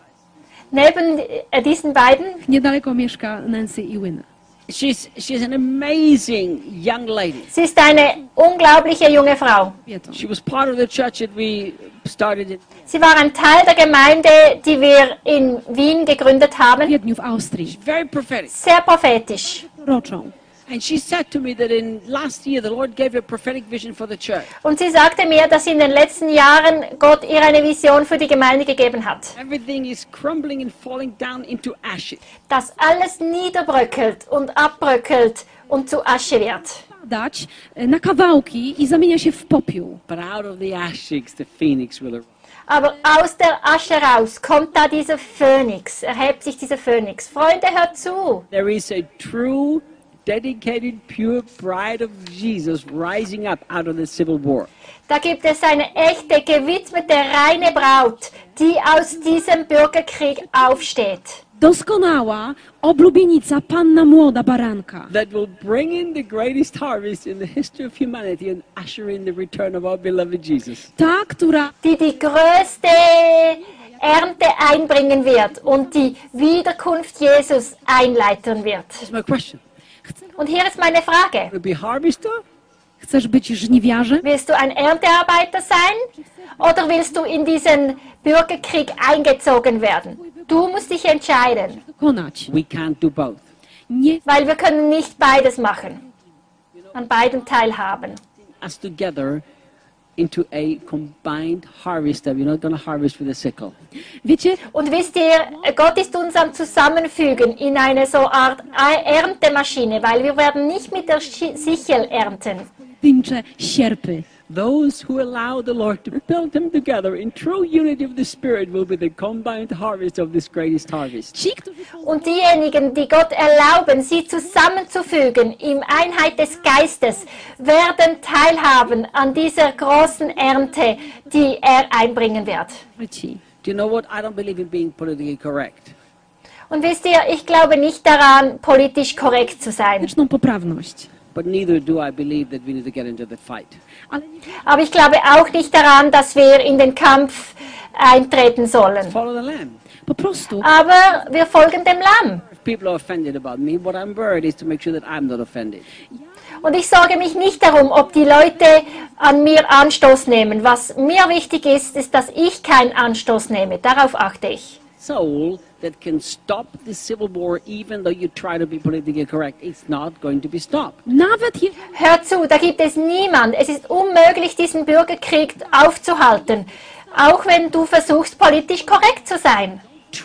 neben diesen beiden. Niedaleko mieszka Nancy i Wynne. She's an amazing young lady. Sie ist eine unglaubliche junge Frau. Kobietą. She was part of the church that we started in. Sie war ein Teil der Gemeinde, die wir in Wien gegründet W haben. Wiedniu, w Austrii. Very prophetic. Sehr prophetisch. Roczą. And she said to me that in last year the Lord gave her a prophetic vision for the church. Und sie sagte mir, dass in den letzten Jahren Gott ihr eine Vision für die Gemeinde gegeben hat. Everything is crumbling and falling down into ashes. Dass alles niederbröckelt und abbröckelt und zu Asche wird. Dać na kawałki i zamienia się w popiół. But out of the ashes the phoenix will arise. Aber aus der Asche raus kommt da dieser Phönix, erhebt sich dieser Phönix. Freunde, hört zu. There is a true, dedicated, pure bride of Jesus rising up out of the civil war. Da gibt es eine echte, gewidmete, reine Braut, die aus diesem Bürgerkrieg aufsteht. Doskonała oblubienica, panna młoda baranka. That will bring in the greatest harvest in the history of humanity and usher in the return of our beloved Jesus. Ta, która Die die größte Ernte einbringen wird und die Wiederkunft Jesus einleiten wird. That's my question. Und hier ist meine Frage. Will be harvester? chcesz być żniwiarzem? Willst du ein Erntearbeiter sein oder willst du in diesen Bürgerkrieg eingezogen werden? Du musst dich entscheiden, Dokonać. We can't do both. Nie weil wir können nicht beides machen, an beiden teilhaben. Us together into a combined harvest. We're not going to harvest with a sickle. wiecie, Und wisst ihr, Gott ist uns am Zusammenfügen in eine so Art Erntemaschine, weil wir werden nicht mit der Sichel ernten. pojedyncze sierpy. Those who allow the Lord to build them together in true unity of the Spirit will be the combined harvest of this greatest harvest. Ci, którzy Und diejenigen, die Gott erlauben, sie zusammenzufügen in Einheit des Geistes, werden teilhaben an dieser großen Ernte, die er einbringen wird. ci. Do you know what? I don't believe in being politically correct. Und wisst ihr, ich glaube nicht daran, politisch korrekt zu sein. Polityczną poprawność. But neither do I believe that we need to get into the fight. Ale Aber ich glaube auch nicht daran, dass wir in den Kampf eintreten sollen. Follow the Lamb. po prostu Aber wir folgen dem Lamm. If people are offended about me, what I'm worried is to make sure that I'm not offended. Und ich sorge mich nicht darum, ob die Leute an mir Anstoß nehmen. Was mir wichtig ist, ist, dass ich keinen Anstoß nehme. Darauf achte ich. Soul that can stop the civil war, even though you try to be politically correct, it's not going to be stopped. nawet je, Hör zu, da gibt es niemand. Es ist unmöglich, diesen Bürgerkrieg aufzuhalten. Auch wenn du versuchst, politisch korrekt zu sein.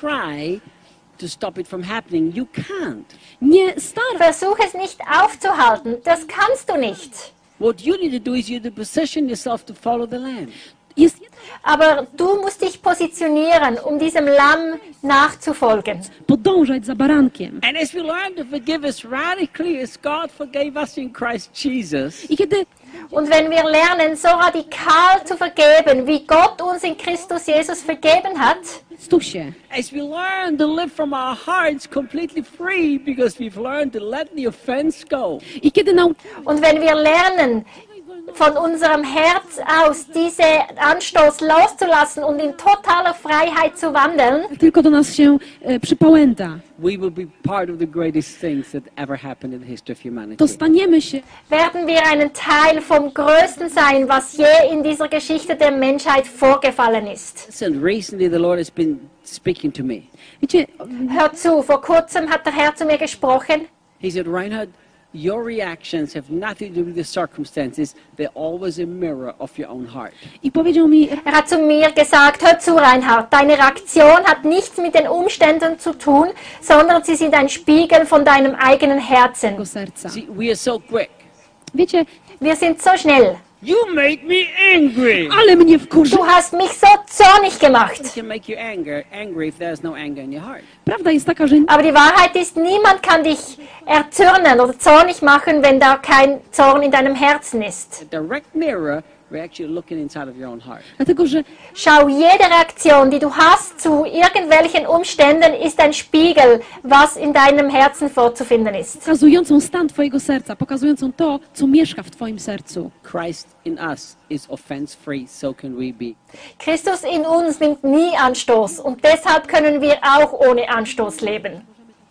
Try to stop it from happening. You can't. nie stara Versuch es nicht aufzuhalten. Das kannst du nicht. What you need to do is you need to position yourself to follow the Lamb. jest jedna Aber du musst dich positionieren, um diesem Lamm nachzufolgen. podążać za barankiem. And as we learn to forgive us radically as God forgave us in Christ Jesus, I kiedy Und wenn wir lernen, so radikal zu vergeben, wie Gott uns in Christus Jesus vergeben hat, Chrystusie, as we learn to live from our hearts completely free because we've learned to let the offense go, i kiedy und wenn wir lernen, von unserem Herz aus diesen Anstoß loszulassen und in totaler Freiheit zu wandeln, tylko do nas się przypałęta, we will be part of the greatest things that ever happened in the history of humanity. to staniemy się werden wir einen Teil vom Größten sein, was je in dieser Geschichte der Menschheit vorgefallen ist. Listen, recently the Lord has been speaking to me. Wiecie, Hört zu, vor kurzem hat der Herr zu mir gesprochen. He said, Reinhard, your reactions have nothing to do with the circumstances. They're always a mirror of your own heart. i powiedział mi, Er hat zu mir gesagt, hör zu, Reinhard, deine Reaktion hat nichts mit den Umständen zu tun, sondern sie sind ein Spiegel von deinem eigenen Herzen. do serca. See, we are so quick. Wiecie, Wir sind so schnell. You made me angry. ale mnie wkurzy. Du hast mich so zornig gemacht. It can make you angry if there's no anger in your heart. Prawda jest taka, że Aber die Wahrheit ist, niemand kann dich erzürnen oder zornig machen, wenn da kein Zorn in deinem Herzen ist. A direct mirror, we're actually looking inside of your own heart. dlatego, że Schau, jede Reaktion, die du hast zu irgendwelchen Umständen, ist ein Spiegel, was in deinem Herzen vorzufinden ist. pokazującą stan twojego serca, pokazującą to, co mieszka w twoim sercu. Christ in us is offense free, so can we be. Christus in uns nimmt nie Anstoß und deshalb können wir auch ohne Anstoß leben.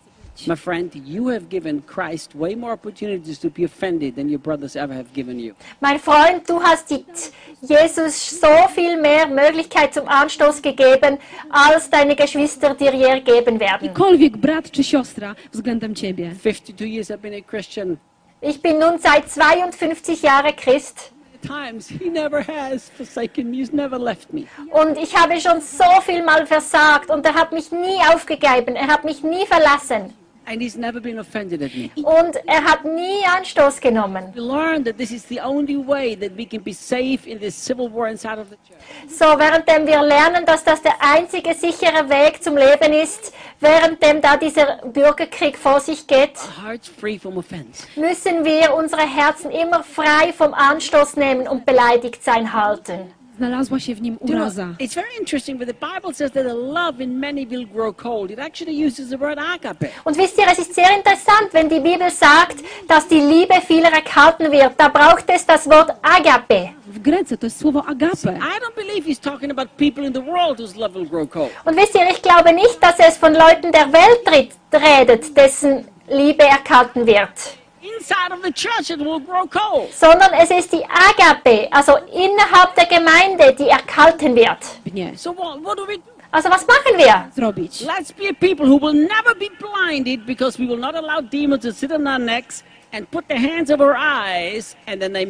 My friend, you have given Christ way more opportunities to be offended than your brothers ever have given you. Mein Freund, du hast Jesus so viel mehr Möglichkeit zum Anstoß gegeben, als deine Geschwister dir je geben werden. Jakikolwiek brat czy siostra względem ciebie. 52 years I've been a Christian. Ich bin nun seit 52 Jahren Christ. Times he never has forsaken me, he's never left me. Und ich habe schon so viel mal versagt und er hat mich nie aufgegeben, er hat mich nie verlassen And he's never been offended at me. und er hat nie Anstoß genommen. We learned that this is the only way that we can be safe in this civil war inside of the church. So, währenddem wir lernen, dass das der einzige sichere Weg zum Leben ist, währenddem da dieser Bürgerkrieg vor sich geht, Hearts free from offense. müssen wir unsere Herzen immer frei vom Anstoß nehmen und beleidigt sein halten. Znalazła się w nim You know, uraza. it's very interesting, but the Bible says that the love in many will grow cold. It actually uses the word agape. Und wisst ihr, es ist sehr interessant, wenn die Bibel sagt, dass die Liebe vieler erkalten wird. Da braucht es das Wort Agape. W Grece to jest słowo agape. I don't believe he's talking about people in the world whose love will grow cold. Und wisst ihr, ich glaube nicht, dass es von Leuten der Welt redet, dessen Liebe erkalten wird. Inside of the church it will grow cold. Sondern es ist die Agape, also innerhalb der Gemeinde, die erkalten wird. Nie So what do we do? Also was machen wir? zrobić. Let's be a people who will never be blinded because we will not allow demons to sit on our necks and put their hands over our eyes and the name is offense.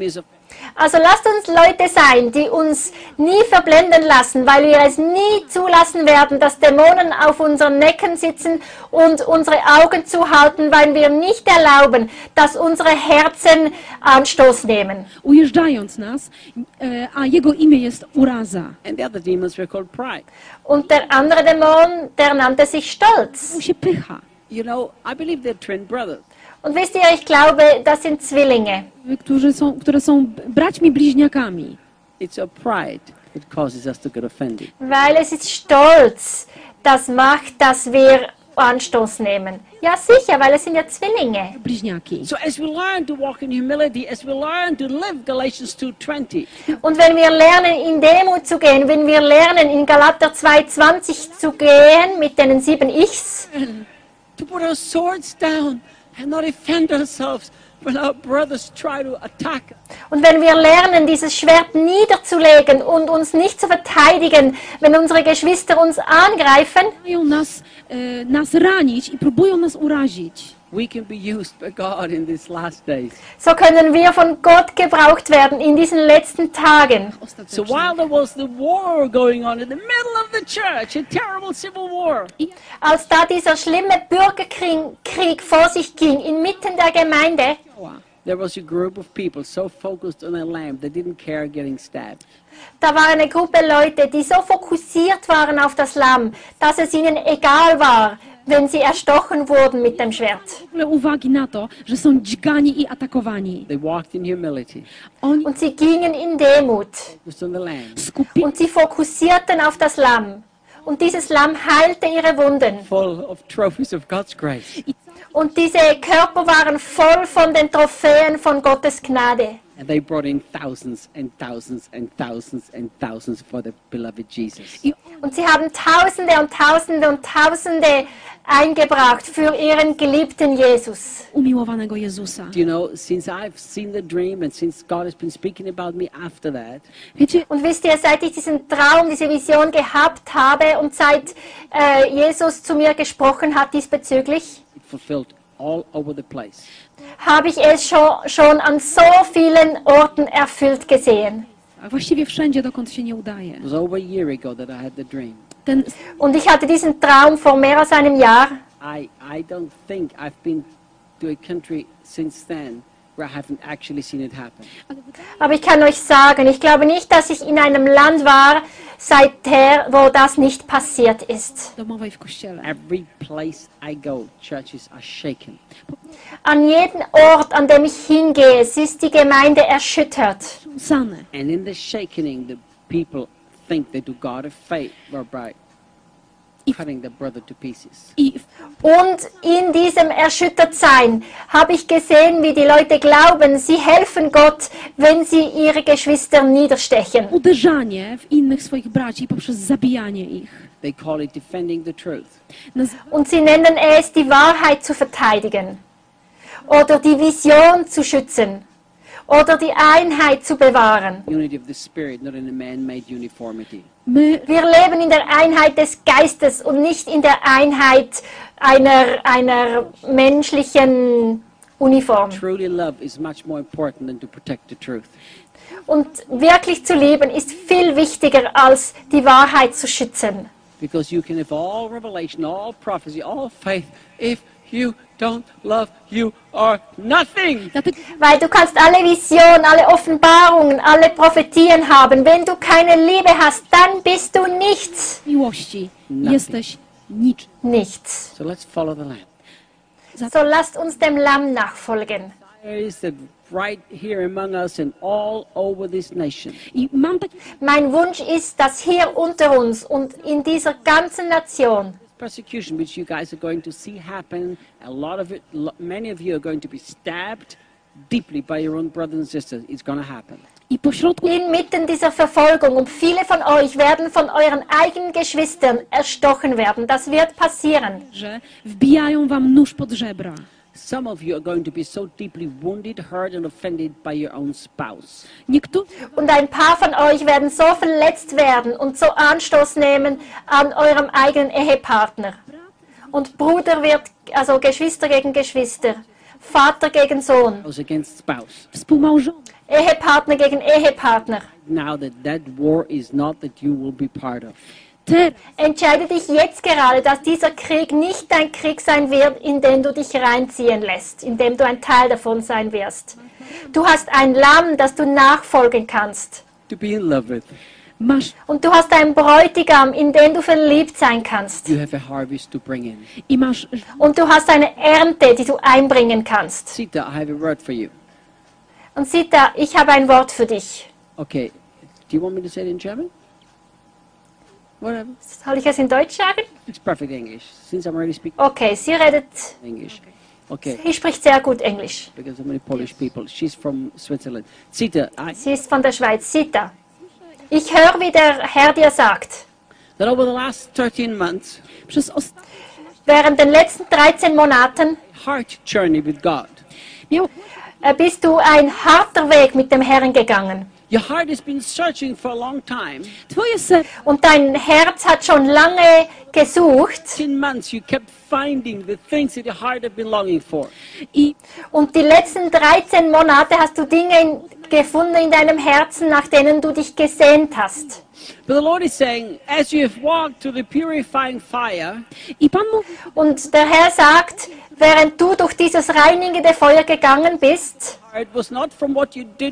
Also lasst uns Leute sein, die uns nie verblenden lassen, weil wir es nie zulassen werden, dass Dämonen auf unseren Necken sitzen und unsere Augen zuhalten, weil wir nicht erlauben, dass unsere Herzen Anstoß nehmen. ujeżdżając nas, a jego imię jest uraza. And the other demons were called pride. Und der andere Dämon, der nannte sich Stolz. Mu się pycha, You know, I believe they're twin brothers. Und wisst ihr, ich glaube, das sind Zwillinge. które są braćmi bliźniakami. It's a pride that causes us to get offended. Weil es ist Stolz, das macht, dass wir Anstoß nehmen. Ja, sicher, weil es sind ja Zwillinge. Bliźniaki. So as we learn to walk in humility, as we learn to live Galatians 2:20, Und wenn wir lernen, in Demut zu gehen, wenn wir lernen, in Galater 2,20 zu gehen, mit den 7 Ichs, to put our swords down and not offend ourselves when our brothers try to attack us. und wenn wir lernen, dieses Schwert niederzulegen und uns nicht zu verteidigen, wenn unsere Geschwister uns angreifen, Próbują nas ranić i próbują nas urazić. We can be used by God in these last days. so können wir von Gott gebraucht werden in diesen letzten Tagen. So while there was the war going on in the middle of the church, a terrible civil war, Als da dieser schlimme Bürgerkrieg vor sich ging, inmitten der Gemeinde, there was a group of people so focused on a lamb they didn't care getting stabbed. da war eine Gruppe Leute, die so fokussiert waren auf das Lamm, dass es ihnen egal war, wenn sie erstochen wurden mit dem Schwert. W ogóle uwagi na to, że są dźgani i atakowani. They walked in humility, Oni Und sie gingen in Demut focused on the lamb, skupi und sie fokussierten auf das Lamm. Und dieses Lamm heilte ihre Wunden. full of trophies of God's grace. Und diese Körper waren voll von den Trophäen von Gottes Gnade. And they brought in thousands and thousands and thousands and thousands for the beloved Jesus. Und sie haben Tausende und Tausende und Tausende eingebracht für ihren geliebten Jesus. umiłowanego Jezusa. Do you know, since I've seen the dream and since God has been speaking about me after that, Wiecie, Und wisst ihr, seit ich diesen Traum, diese Vision gehabt habe und seit Jesus zu mir gesprochen hat diesbezüglich, it fulfilled all over the place. habe ich es schon an so vielen Orten erfüllt gesehen. a właściwie wszędzie, dokąd się nie udaje. It was over a year ago that I had the dream. Ten, Und ich hatte diesen Traum vor mehr als einem Jahr. I don't think I've been to a country since then where I haven't actually seen it happen. Aber ich kann euch sagen, ich glaube nicht, dass ich in einem Land war seither, wo das nicht passiert ist. domowej w kościele. Every place I go, churches are shaken. An jedem Ort, an dem ich hingehe, ist die Gemeinde erschüttert. Sane. And in the shaking, the people think they do God a favor by cutting the brother to pieces. I Und in diesem Erschüttertsein habe ich gesehen, wie die Leute glauben, sie helfen Gott, wenn sie ihre Geschwister niederstechen. uderzanie w innych swoich braci poprzez zabijanie ich. They call it defending the truth. Naz- Und sie nennen es, die Wahrheit zu verteidigen. Oder die Vision zu schützen. Oder die Einheit zu bewahren. Unity of the spirit, not in a man-made uniformity. My Wir leben in der Einheit des Geistes und nicht in der Einheit einer menschlichen Uniform. Truly love is much more important than to protect the truth. Und wirklich zu lieben ist viel wichtiger, als die Wahrheit zu schützen. Because you can have all revelation, all prophecy, all faith. If you don't love, you are nothing. dlatego Weil du kannst alle Visionen, alle Offenbarungen, alle Prophetien haben. Wenn du keine Liebe hast, dann bist du nichts. miłości Nothing. jesteś niczym. Nichts. So let's follow the Lamb. So lasst uns dem Lamm nachfolgen. There is that right here among us and all over this nation. I mam taki Mein Wunsch ist, dass hier unter uns und in dieser ganzen Nation Persecution which you guys are going to see happen. A lot of it, many of you are going to be stabbed deeply by your own brothers and sisters. It's going to happen. i pośrodku inmitten dieser Verfolgung und viele von euch werden von euren eigenen Geschwistern erstochen werden. Das wird passieren. że wbijają wam nóż pod żebra. Some of you are going to be so deeply wounded, hurt, and offended by your own spouse. Niektórzy Und ein paar von euch werden so verletzt werden und so Anstoß nehmen an eurem eigenen Ehepartner. Und Bruder wird, also Geschwister gegen Geschwister, Vater gegen Sohn, spouse against spouse. Współmałżonek. Ehepartner gegen Ehepartner. Now that war is not that you will be part of. Teraz Entscheide dich jetzt gerade, dass dieser Krieg nicht ein Krieg sein wird, in den du dich reinziehen lässt, in dem du ein Teil davon sein wirst. Du hast ein Lamm, das du nachfolgen kannst. To be in love with. masz Und du hast einen Bräutigam, in den du verliebt sein kannst. You have a harvest to bring in. i masz Und du hast eine Ernte, die du einbringen kannst. Sita, I have a word for you. Und Sita, ich habe ein Wort für dich. Okay. Do you want me to say it in German? Whatever. Soll ich es in Deutsch sagen? It's perfect English. Since I'm already speaking Okay, sie redet, English. Okay. sie spricht sehr gut Englisch. Because so many Polish people. She's from Switzerland. Sita, Sie ist von der Schweiz. Sita, ich höre, wie der Herr dir sagt, that over the last 13 months, przez während den letzten 13 Monaten heart journey with God. miał bist du ein harter Weg mit dem Herrn gegangen. Your heart has been searching for a long time. twoje serce Und dein Herz hat schon lange gesucht 10 months you kept finding the things that your heart had been longing for. i und die letzten 13 Monate hast du Dinge gefunden in deinem Herzen, nach denen du dich gesehnt hast. But the Lord is saying, as you have walked through the purifying fire, i Pan mówi, Und der Herr sagt, während du durch dieses reinigende Feuer gegangen bist, it was not from what you did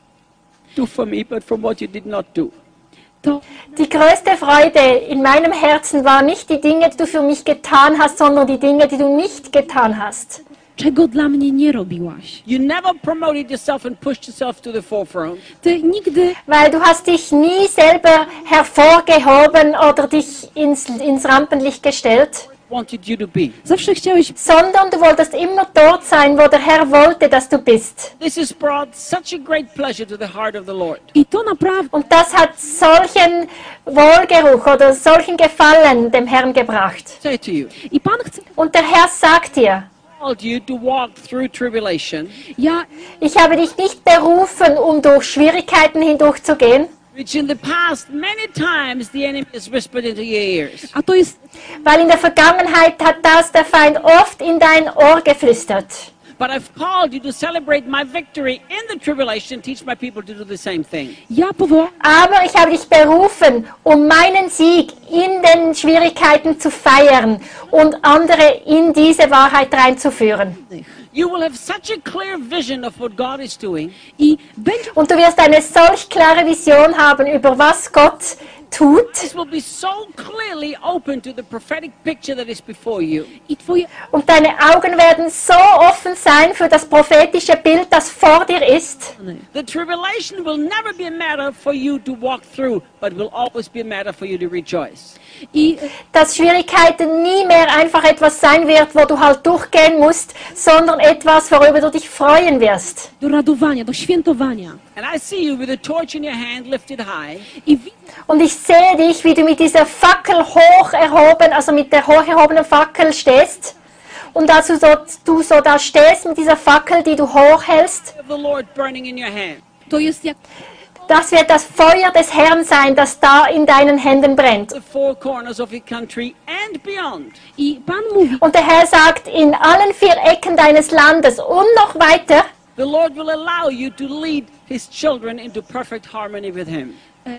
do for me, but from what you did not do. to die größte Freude in meinem Herzen war nicht die Dinge, die du für mich getan hast, sondern die Dinge, die du nicht getan hast. czego dla mnie nie robiłaś. You never promoted yourself and pushed yourself to the forefront. Ty nigdy Weil du hast dich nie selber hervorgehoben oder dich ins Rampenlicht gestellt, Wanted you to be. zawsze chciałeś, sondern du wolltest immer dort sein, wo der Herr wollte, dass du bist. This has brought such a great pleasure to the heart of the Lord. i to naprawdę Und das hat solchen Wohlgeruch oder solchen Gefallen dem Herrn gebracht. Say to you, i Pan chce, Und der Herr sagt dir, called you to walk through tribulation, ja ich habe dich nicht berufen, um durch Schwierigkeiten hindurchzugehen, which in the past many times the enemy has whispered into your ears. a to jest weil in der Vergangenheit hat das der Feind oft in dein Ohr geflüstert. But I've called you to celebrate my victory in the tribulation, teach my people to do the same thing. ja powołam Aber ich habe dich berufen, um meinen Sieg in den Schwierigkeiten zu feiern und andere in diese Wahrheit reinzuführen. You will have such a clear vision of what God is doing i będzie Und du wirst eine solch klare Vision haben, über was Gott tut. This will be so clearly open to the prophetic picture that is before you. i twoje Und deine Augen werden so offen sein für das prophetische Bild, das vor dir ist. The tribulation will never be a matter for you to walk through, but will always be a matter for you to rejoice. i Dass Schwierigkeiten nie mehr einfach etwas sein wird, wo du halt durchgehen musst, sondern etwas, worüber du dich freuen wirst. do radowania, do świętowania. And I see you with a torch in your hand lifted high, I widzę, Und ich sehe dich, wie du mit dieser Fackel hoch erhoben, also mit der hoch erhobenen Fackel stehst. Und als du so da stehst mit dieser Fackel, die du hochhältst, of the Lord burning in your hand. to jest jak das wird das Feuer des Herrn sein, das da in deinen Händen brennt. The four corners of your country and beyond. i Pan mówi, Und der Herr sagt, in allen 4 Ecken deines Landes und noch weiter, The Lord will allow you to lead his children into perfect harmony with him.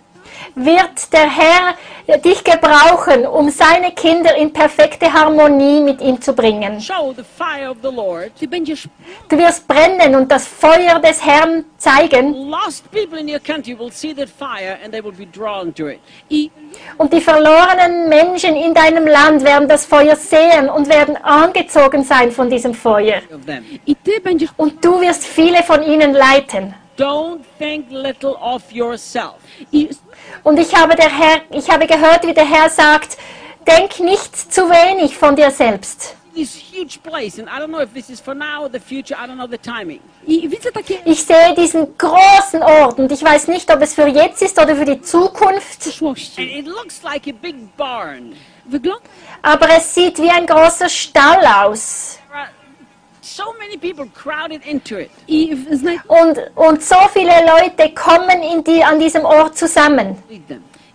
wird der Herr dich gebrauchen, um seine Kinder in perfekte Harmonie mit ihm zu bringen. Show the fire of the Lord. ty będziesz Du wirst brennen und das Feuer des Herrn zeigen. Lost people in your country will see that fire and they will be drawn to it. i Und die verlorenen Menschen in deinem Land werden das Feuer sehen und werden angezogen sein von diesem Feuer. Of them. i ty będziesz Und du wirst viele von ihnen leiten. Don't think little of yourself. i Und ich habe gehört, wie der Herr sagt, denk nicht zu wenig von dir selbst. This huge place, and I don't know if this is for now or the future, I don't know the timing. i widzę takie Ich sehe diesen großen Ort und ich weiß nicht, ob es für jetzt ist oder für die Zukunft, And przyszłości. it looks like a big barn. Wygląda aber es sieht wie ein großer Stall aus. There are so many people crowded into it. i Und so viele Leute kommen an diesem Ort zusammen. Lead them.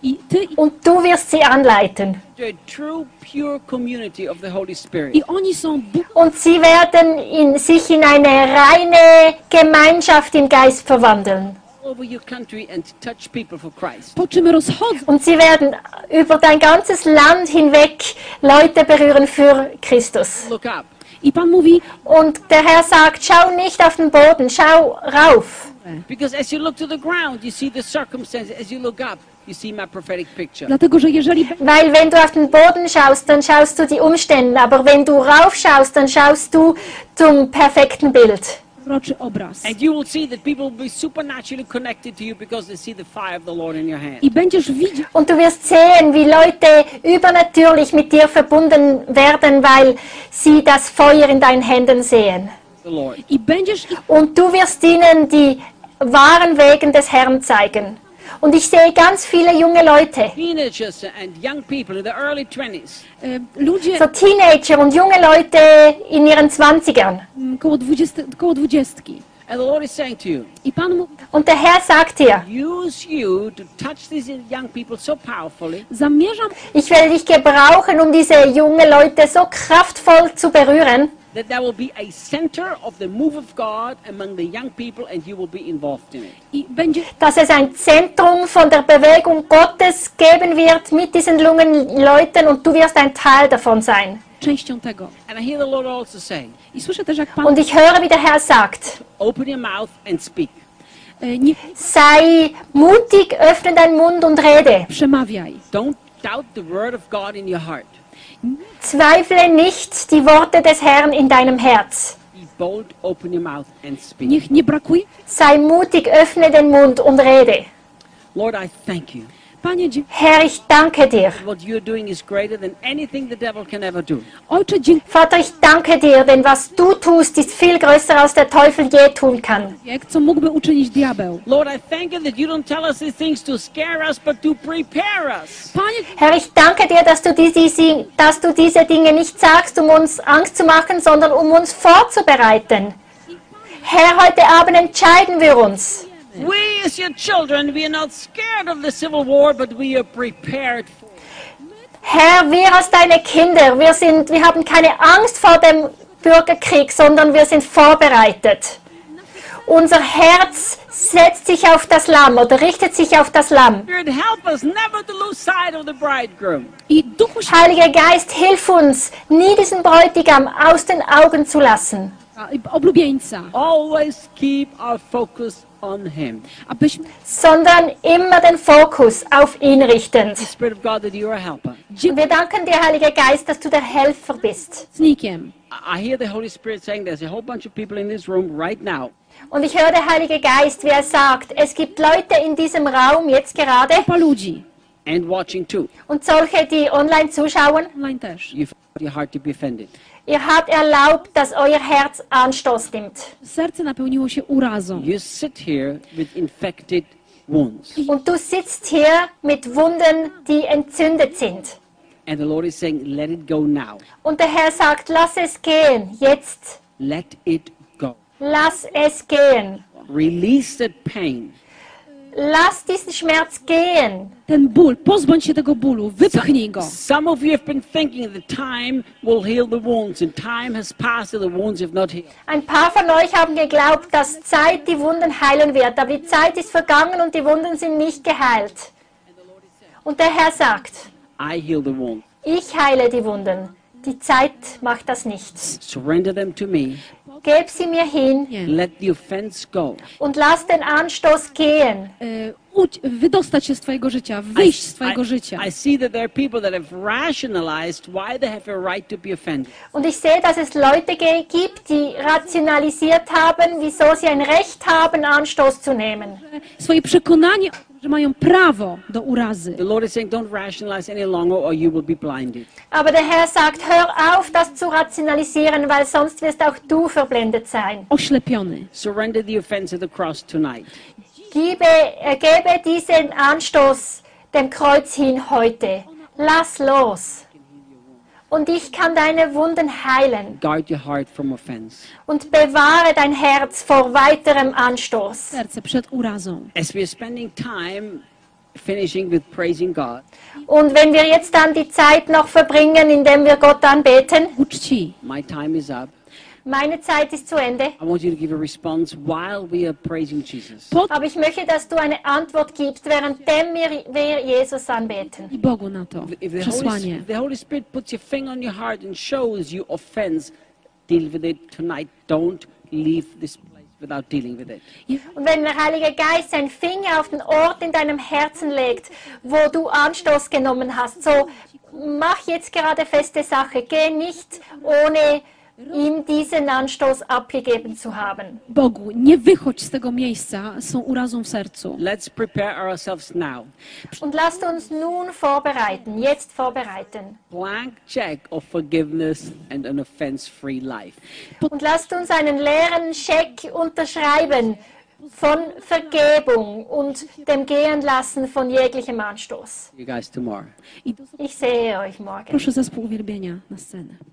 I ty und du wirst sie anleiten. to a true, pure community of the Holy Spirit. i oni są Und sie werden sich in eine reine Gemeinschaft im Geist verwandeln. All over your country and touch people for Christ. po czym rozchodzą. Und sie werden über dein ganzes Land hinweg Leute berühren für Christus. Look up. I Pan mówi, Und der Herr sagt, schau nicht auf den Boden, schau rauf. Because as you look to the ground, you see the circumstances. As you look up, you see my prophetic picture. dlatego że jeżeli Weil wenn du auf den Boden schaust, dann schaust du die Umstände. Aber wenn du rauf schaust, dann schaust du zum perfekten Bild. proroczy obraz And you will see that people will be supernaturally connected to you because they see the fire of the Lord in your hand. i będziesz widział, Und du wirst sehen, wie Leute übernatürlich mit dir verbunden werden, weil sie das Feuer in deinen Händen sehen. The Lord. i będziesz ich Und du wirst ihnen die wahren Wegen des Herrn zeigen. Und ich sehe ganz viele junge Leute, Teenagers and young people in the early 20s. ludzie so Teenager und junge Leute in ihren 20ern. koło 20. And the Lord is saying to you, I Pan mówi, Und der Herr sagt dir, use you to touch these young people so powerfully zamierzam, ich werde dich gebrauchen, um diese junge Leute so kraftvoll zu berühren, that there will be a center of the move of God among the young people and you will be involved in it. i będzie dass es ein Zentrum von der Bewegung Gottes geben wird mit diesen jungen Leuten und du wirst ein Teil davon sein. częścią tego. And I hear the Lord also say, I słyszę też, jak Pan Und ich höre, wie der Herr sagt, open your mouth and speak. Nie sei mutig, öffne deinen Mund und rede. przemawiaj. Don't doubt the word of God in your heart. Zweifle nicht die Worte des Herrn in deinem Herz. Be bold, open your mouth and speak. Niech nie brakuje. Sei mutig, öffne den Mund und rede. Lord, I thank you. Panie, Herr, ich danke dir. What you're doing is greater than anything the devil can ever do. Ojcze, dziękuję, Vater, ich danke dir, denn was du tust, ist viel größer, als der Teufel je tun kann. co mógłby uczynić diabeł. Lord, I thank you that you don't tell us these things to scare us, but to prepare us. Panie, Herr, ich danke dir, dass du diese Dinge nicht sagst, um uns Angst zu machen, sondern um uns vorzubereiten. Herr, heute Abend entscheiden wir uns. We as your children, we are not scared of the civil war, but we are prepared for it. Herr, wir als deine Kinder, wir haben keine Angst vor dem Bürgerkrieg, sondern wir sind vorbereitet. Unser Herz setzt sich auf das Lamm oder richtet sich auf das Lamm. Spirit, help us never to lose sight of the bridegroom. i Duchu Heiliger Geist, hilf uns, nie diesen Bräutigam aus den Augen zu lassen, Świętego, oblubieńca, Always keep our focus on him. abyśmy sondern immer den Fokus auf ihn richten. The Spirit of God, that you are a helper. Wir danken dir, Heiliger Geist, dass du der Helfer bist. dzięknikiem. I hear the Holy Spirit saying there's a whole bunch of people in this room right now Und ich höre der Heilige Geist, wie er sagt, es gibt Leute in diesem Raum jetzt gerade Kupa ludzi, and watching too. und solche, die online zuschauen. online też. You found your heart to be offended. Ihr habt erlaubt, dass euer Herz Anstoß nimmt. Serce napełniło się urazą. You sit here with infected wounds. Und du sitzt hier mit Wunden, die entzündet sind. And the Lord is saying, let it go now. Und der Herr sagt, lass es gehen, jetzt. Let it go. Lass es gehen. Release that pain. Lass diesen Schmerz gehen. Ten ból, pozbądź się tego bólu, wypchnij go. Some of you have been thinking that time will heal the wounds, and time has passed and the wounds have not healed. Ein paar von euch haben geglaubt, dass Zeit die Wunden heilen wird, aber die Zeit ist vergangen und die Wunden sind nicht geheilt. Und der Herr sagt, I heal the wounds. ich heile die Wunden. Die Zeit macht das nicht. Surrender them to me. Gib sie mir hin Let the offense go. und lass den Anstoß gehen. Wydostać się z twojego życia, wyjść z twojego życia. I see that there are people that have rationalized why they have a right to be offended. Und ich sehe, dass es Leute gibt, die rationalisiert haben, wieso sie ein Recht haben, Anstoß zu nehmen. Swoje przekonanie, że mają prawo do urazy. The Lord is saying, don't rationalize any longer or you will be blinded. Aber der Herr sagt, hör auf, das zu rationalisieren, weil sonst wirst auch du verblendet sein. Oślepiony. Surrender the offense at the cross tonight. Gebe diesen Anstoß dem Kreuz hin heute. Lass los. Und ich kann deine Wunden heilen. Guard your heart from offense. Und bewahre dein Herz vor weiterem Anstoß. Serce przed urazą. As we are spending time finishing with praising God, Und wenn wir jetzt dann die Zeit noch verbringen, indem wir Gott anbeten, uczci. my time is up. meine Zeit ist zu Ende, I want you to give a response while we are praising Jesus. aber ich möchte, dass du eine Antwort gibst, währenddem wir Jesus anbeten. I Bogu na to przesłanie. If the Holy Spirit puts your finger on your heart and shows you offense, deal with it tonight. Don't leave this place without dealing with it. Und wenn der Heilige Geist seinen Finger auf den Ort in deinem Herzen legt, wo du Anstoß genommen hast, so mach jetzt gerade feste Sache. Geh nicht, ohne ihm diesen Anstoß abgegeben zu haben. Bogu, nie wychodź z tego miejsca z tą urazą w sercu. Let's prepare ourselves now. Und lasst uns nun vorbereiten, jetzt vorbereiten. Blank check of forgiveness and an offense-free life. Und lasst uns einen leeren Scheck unterschreiben von Vergebung und dem Gehenlassen von jeglichem Anstoß. See you guys tomorrow. I Ich sehe euch morgen. proszę zespół uwielbienia na scenę.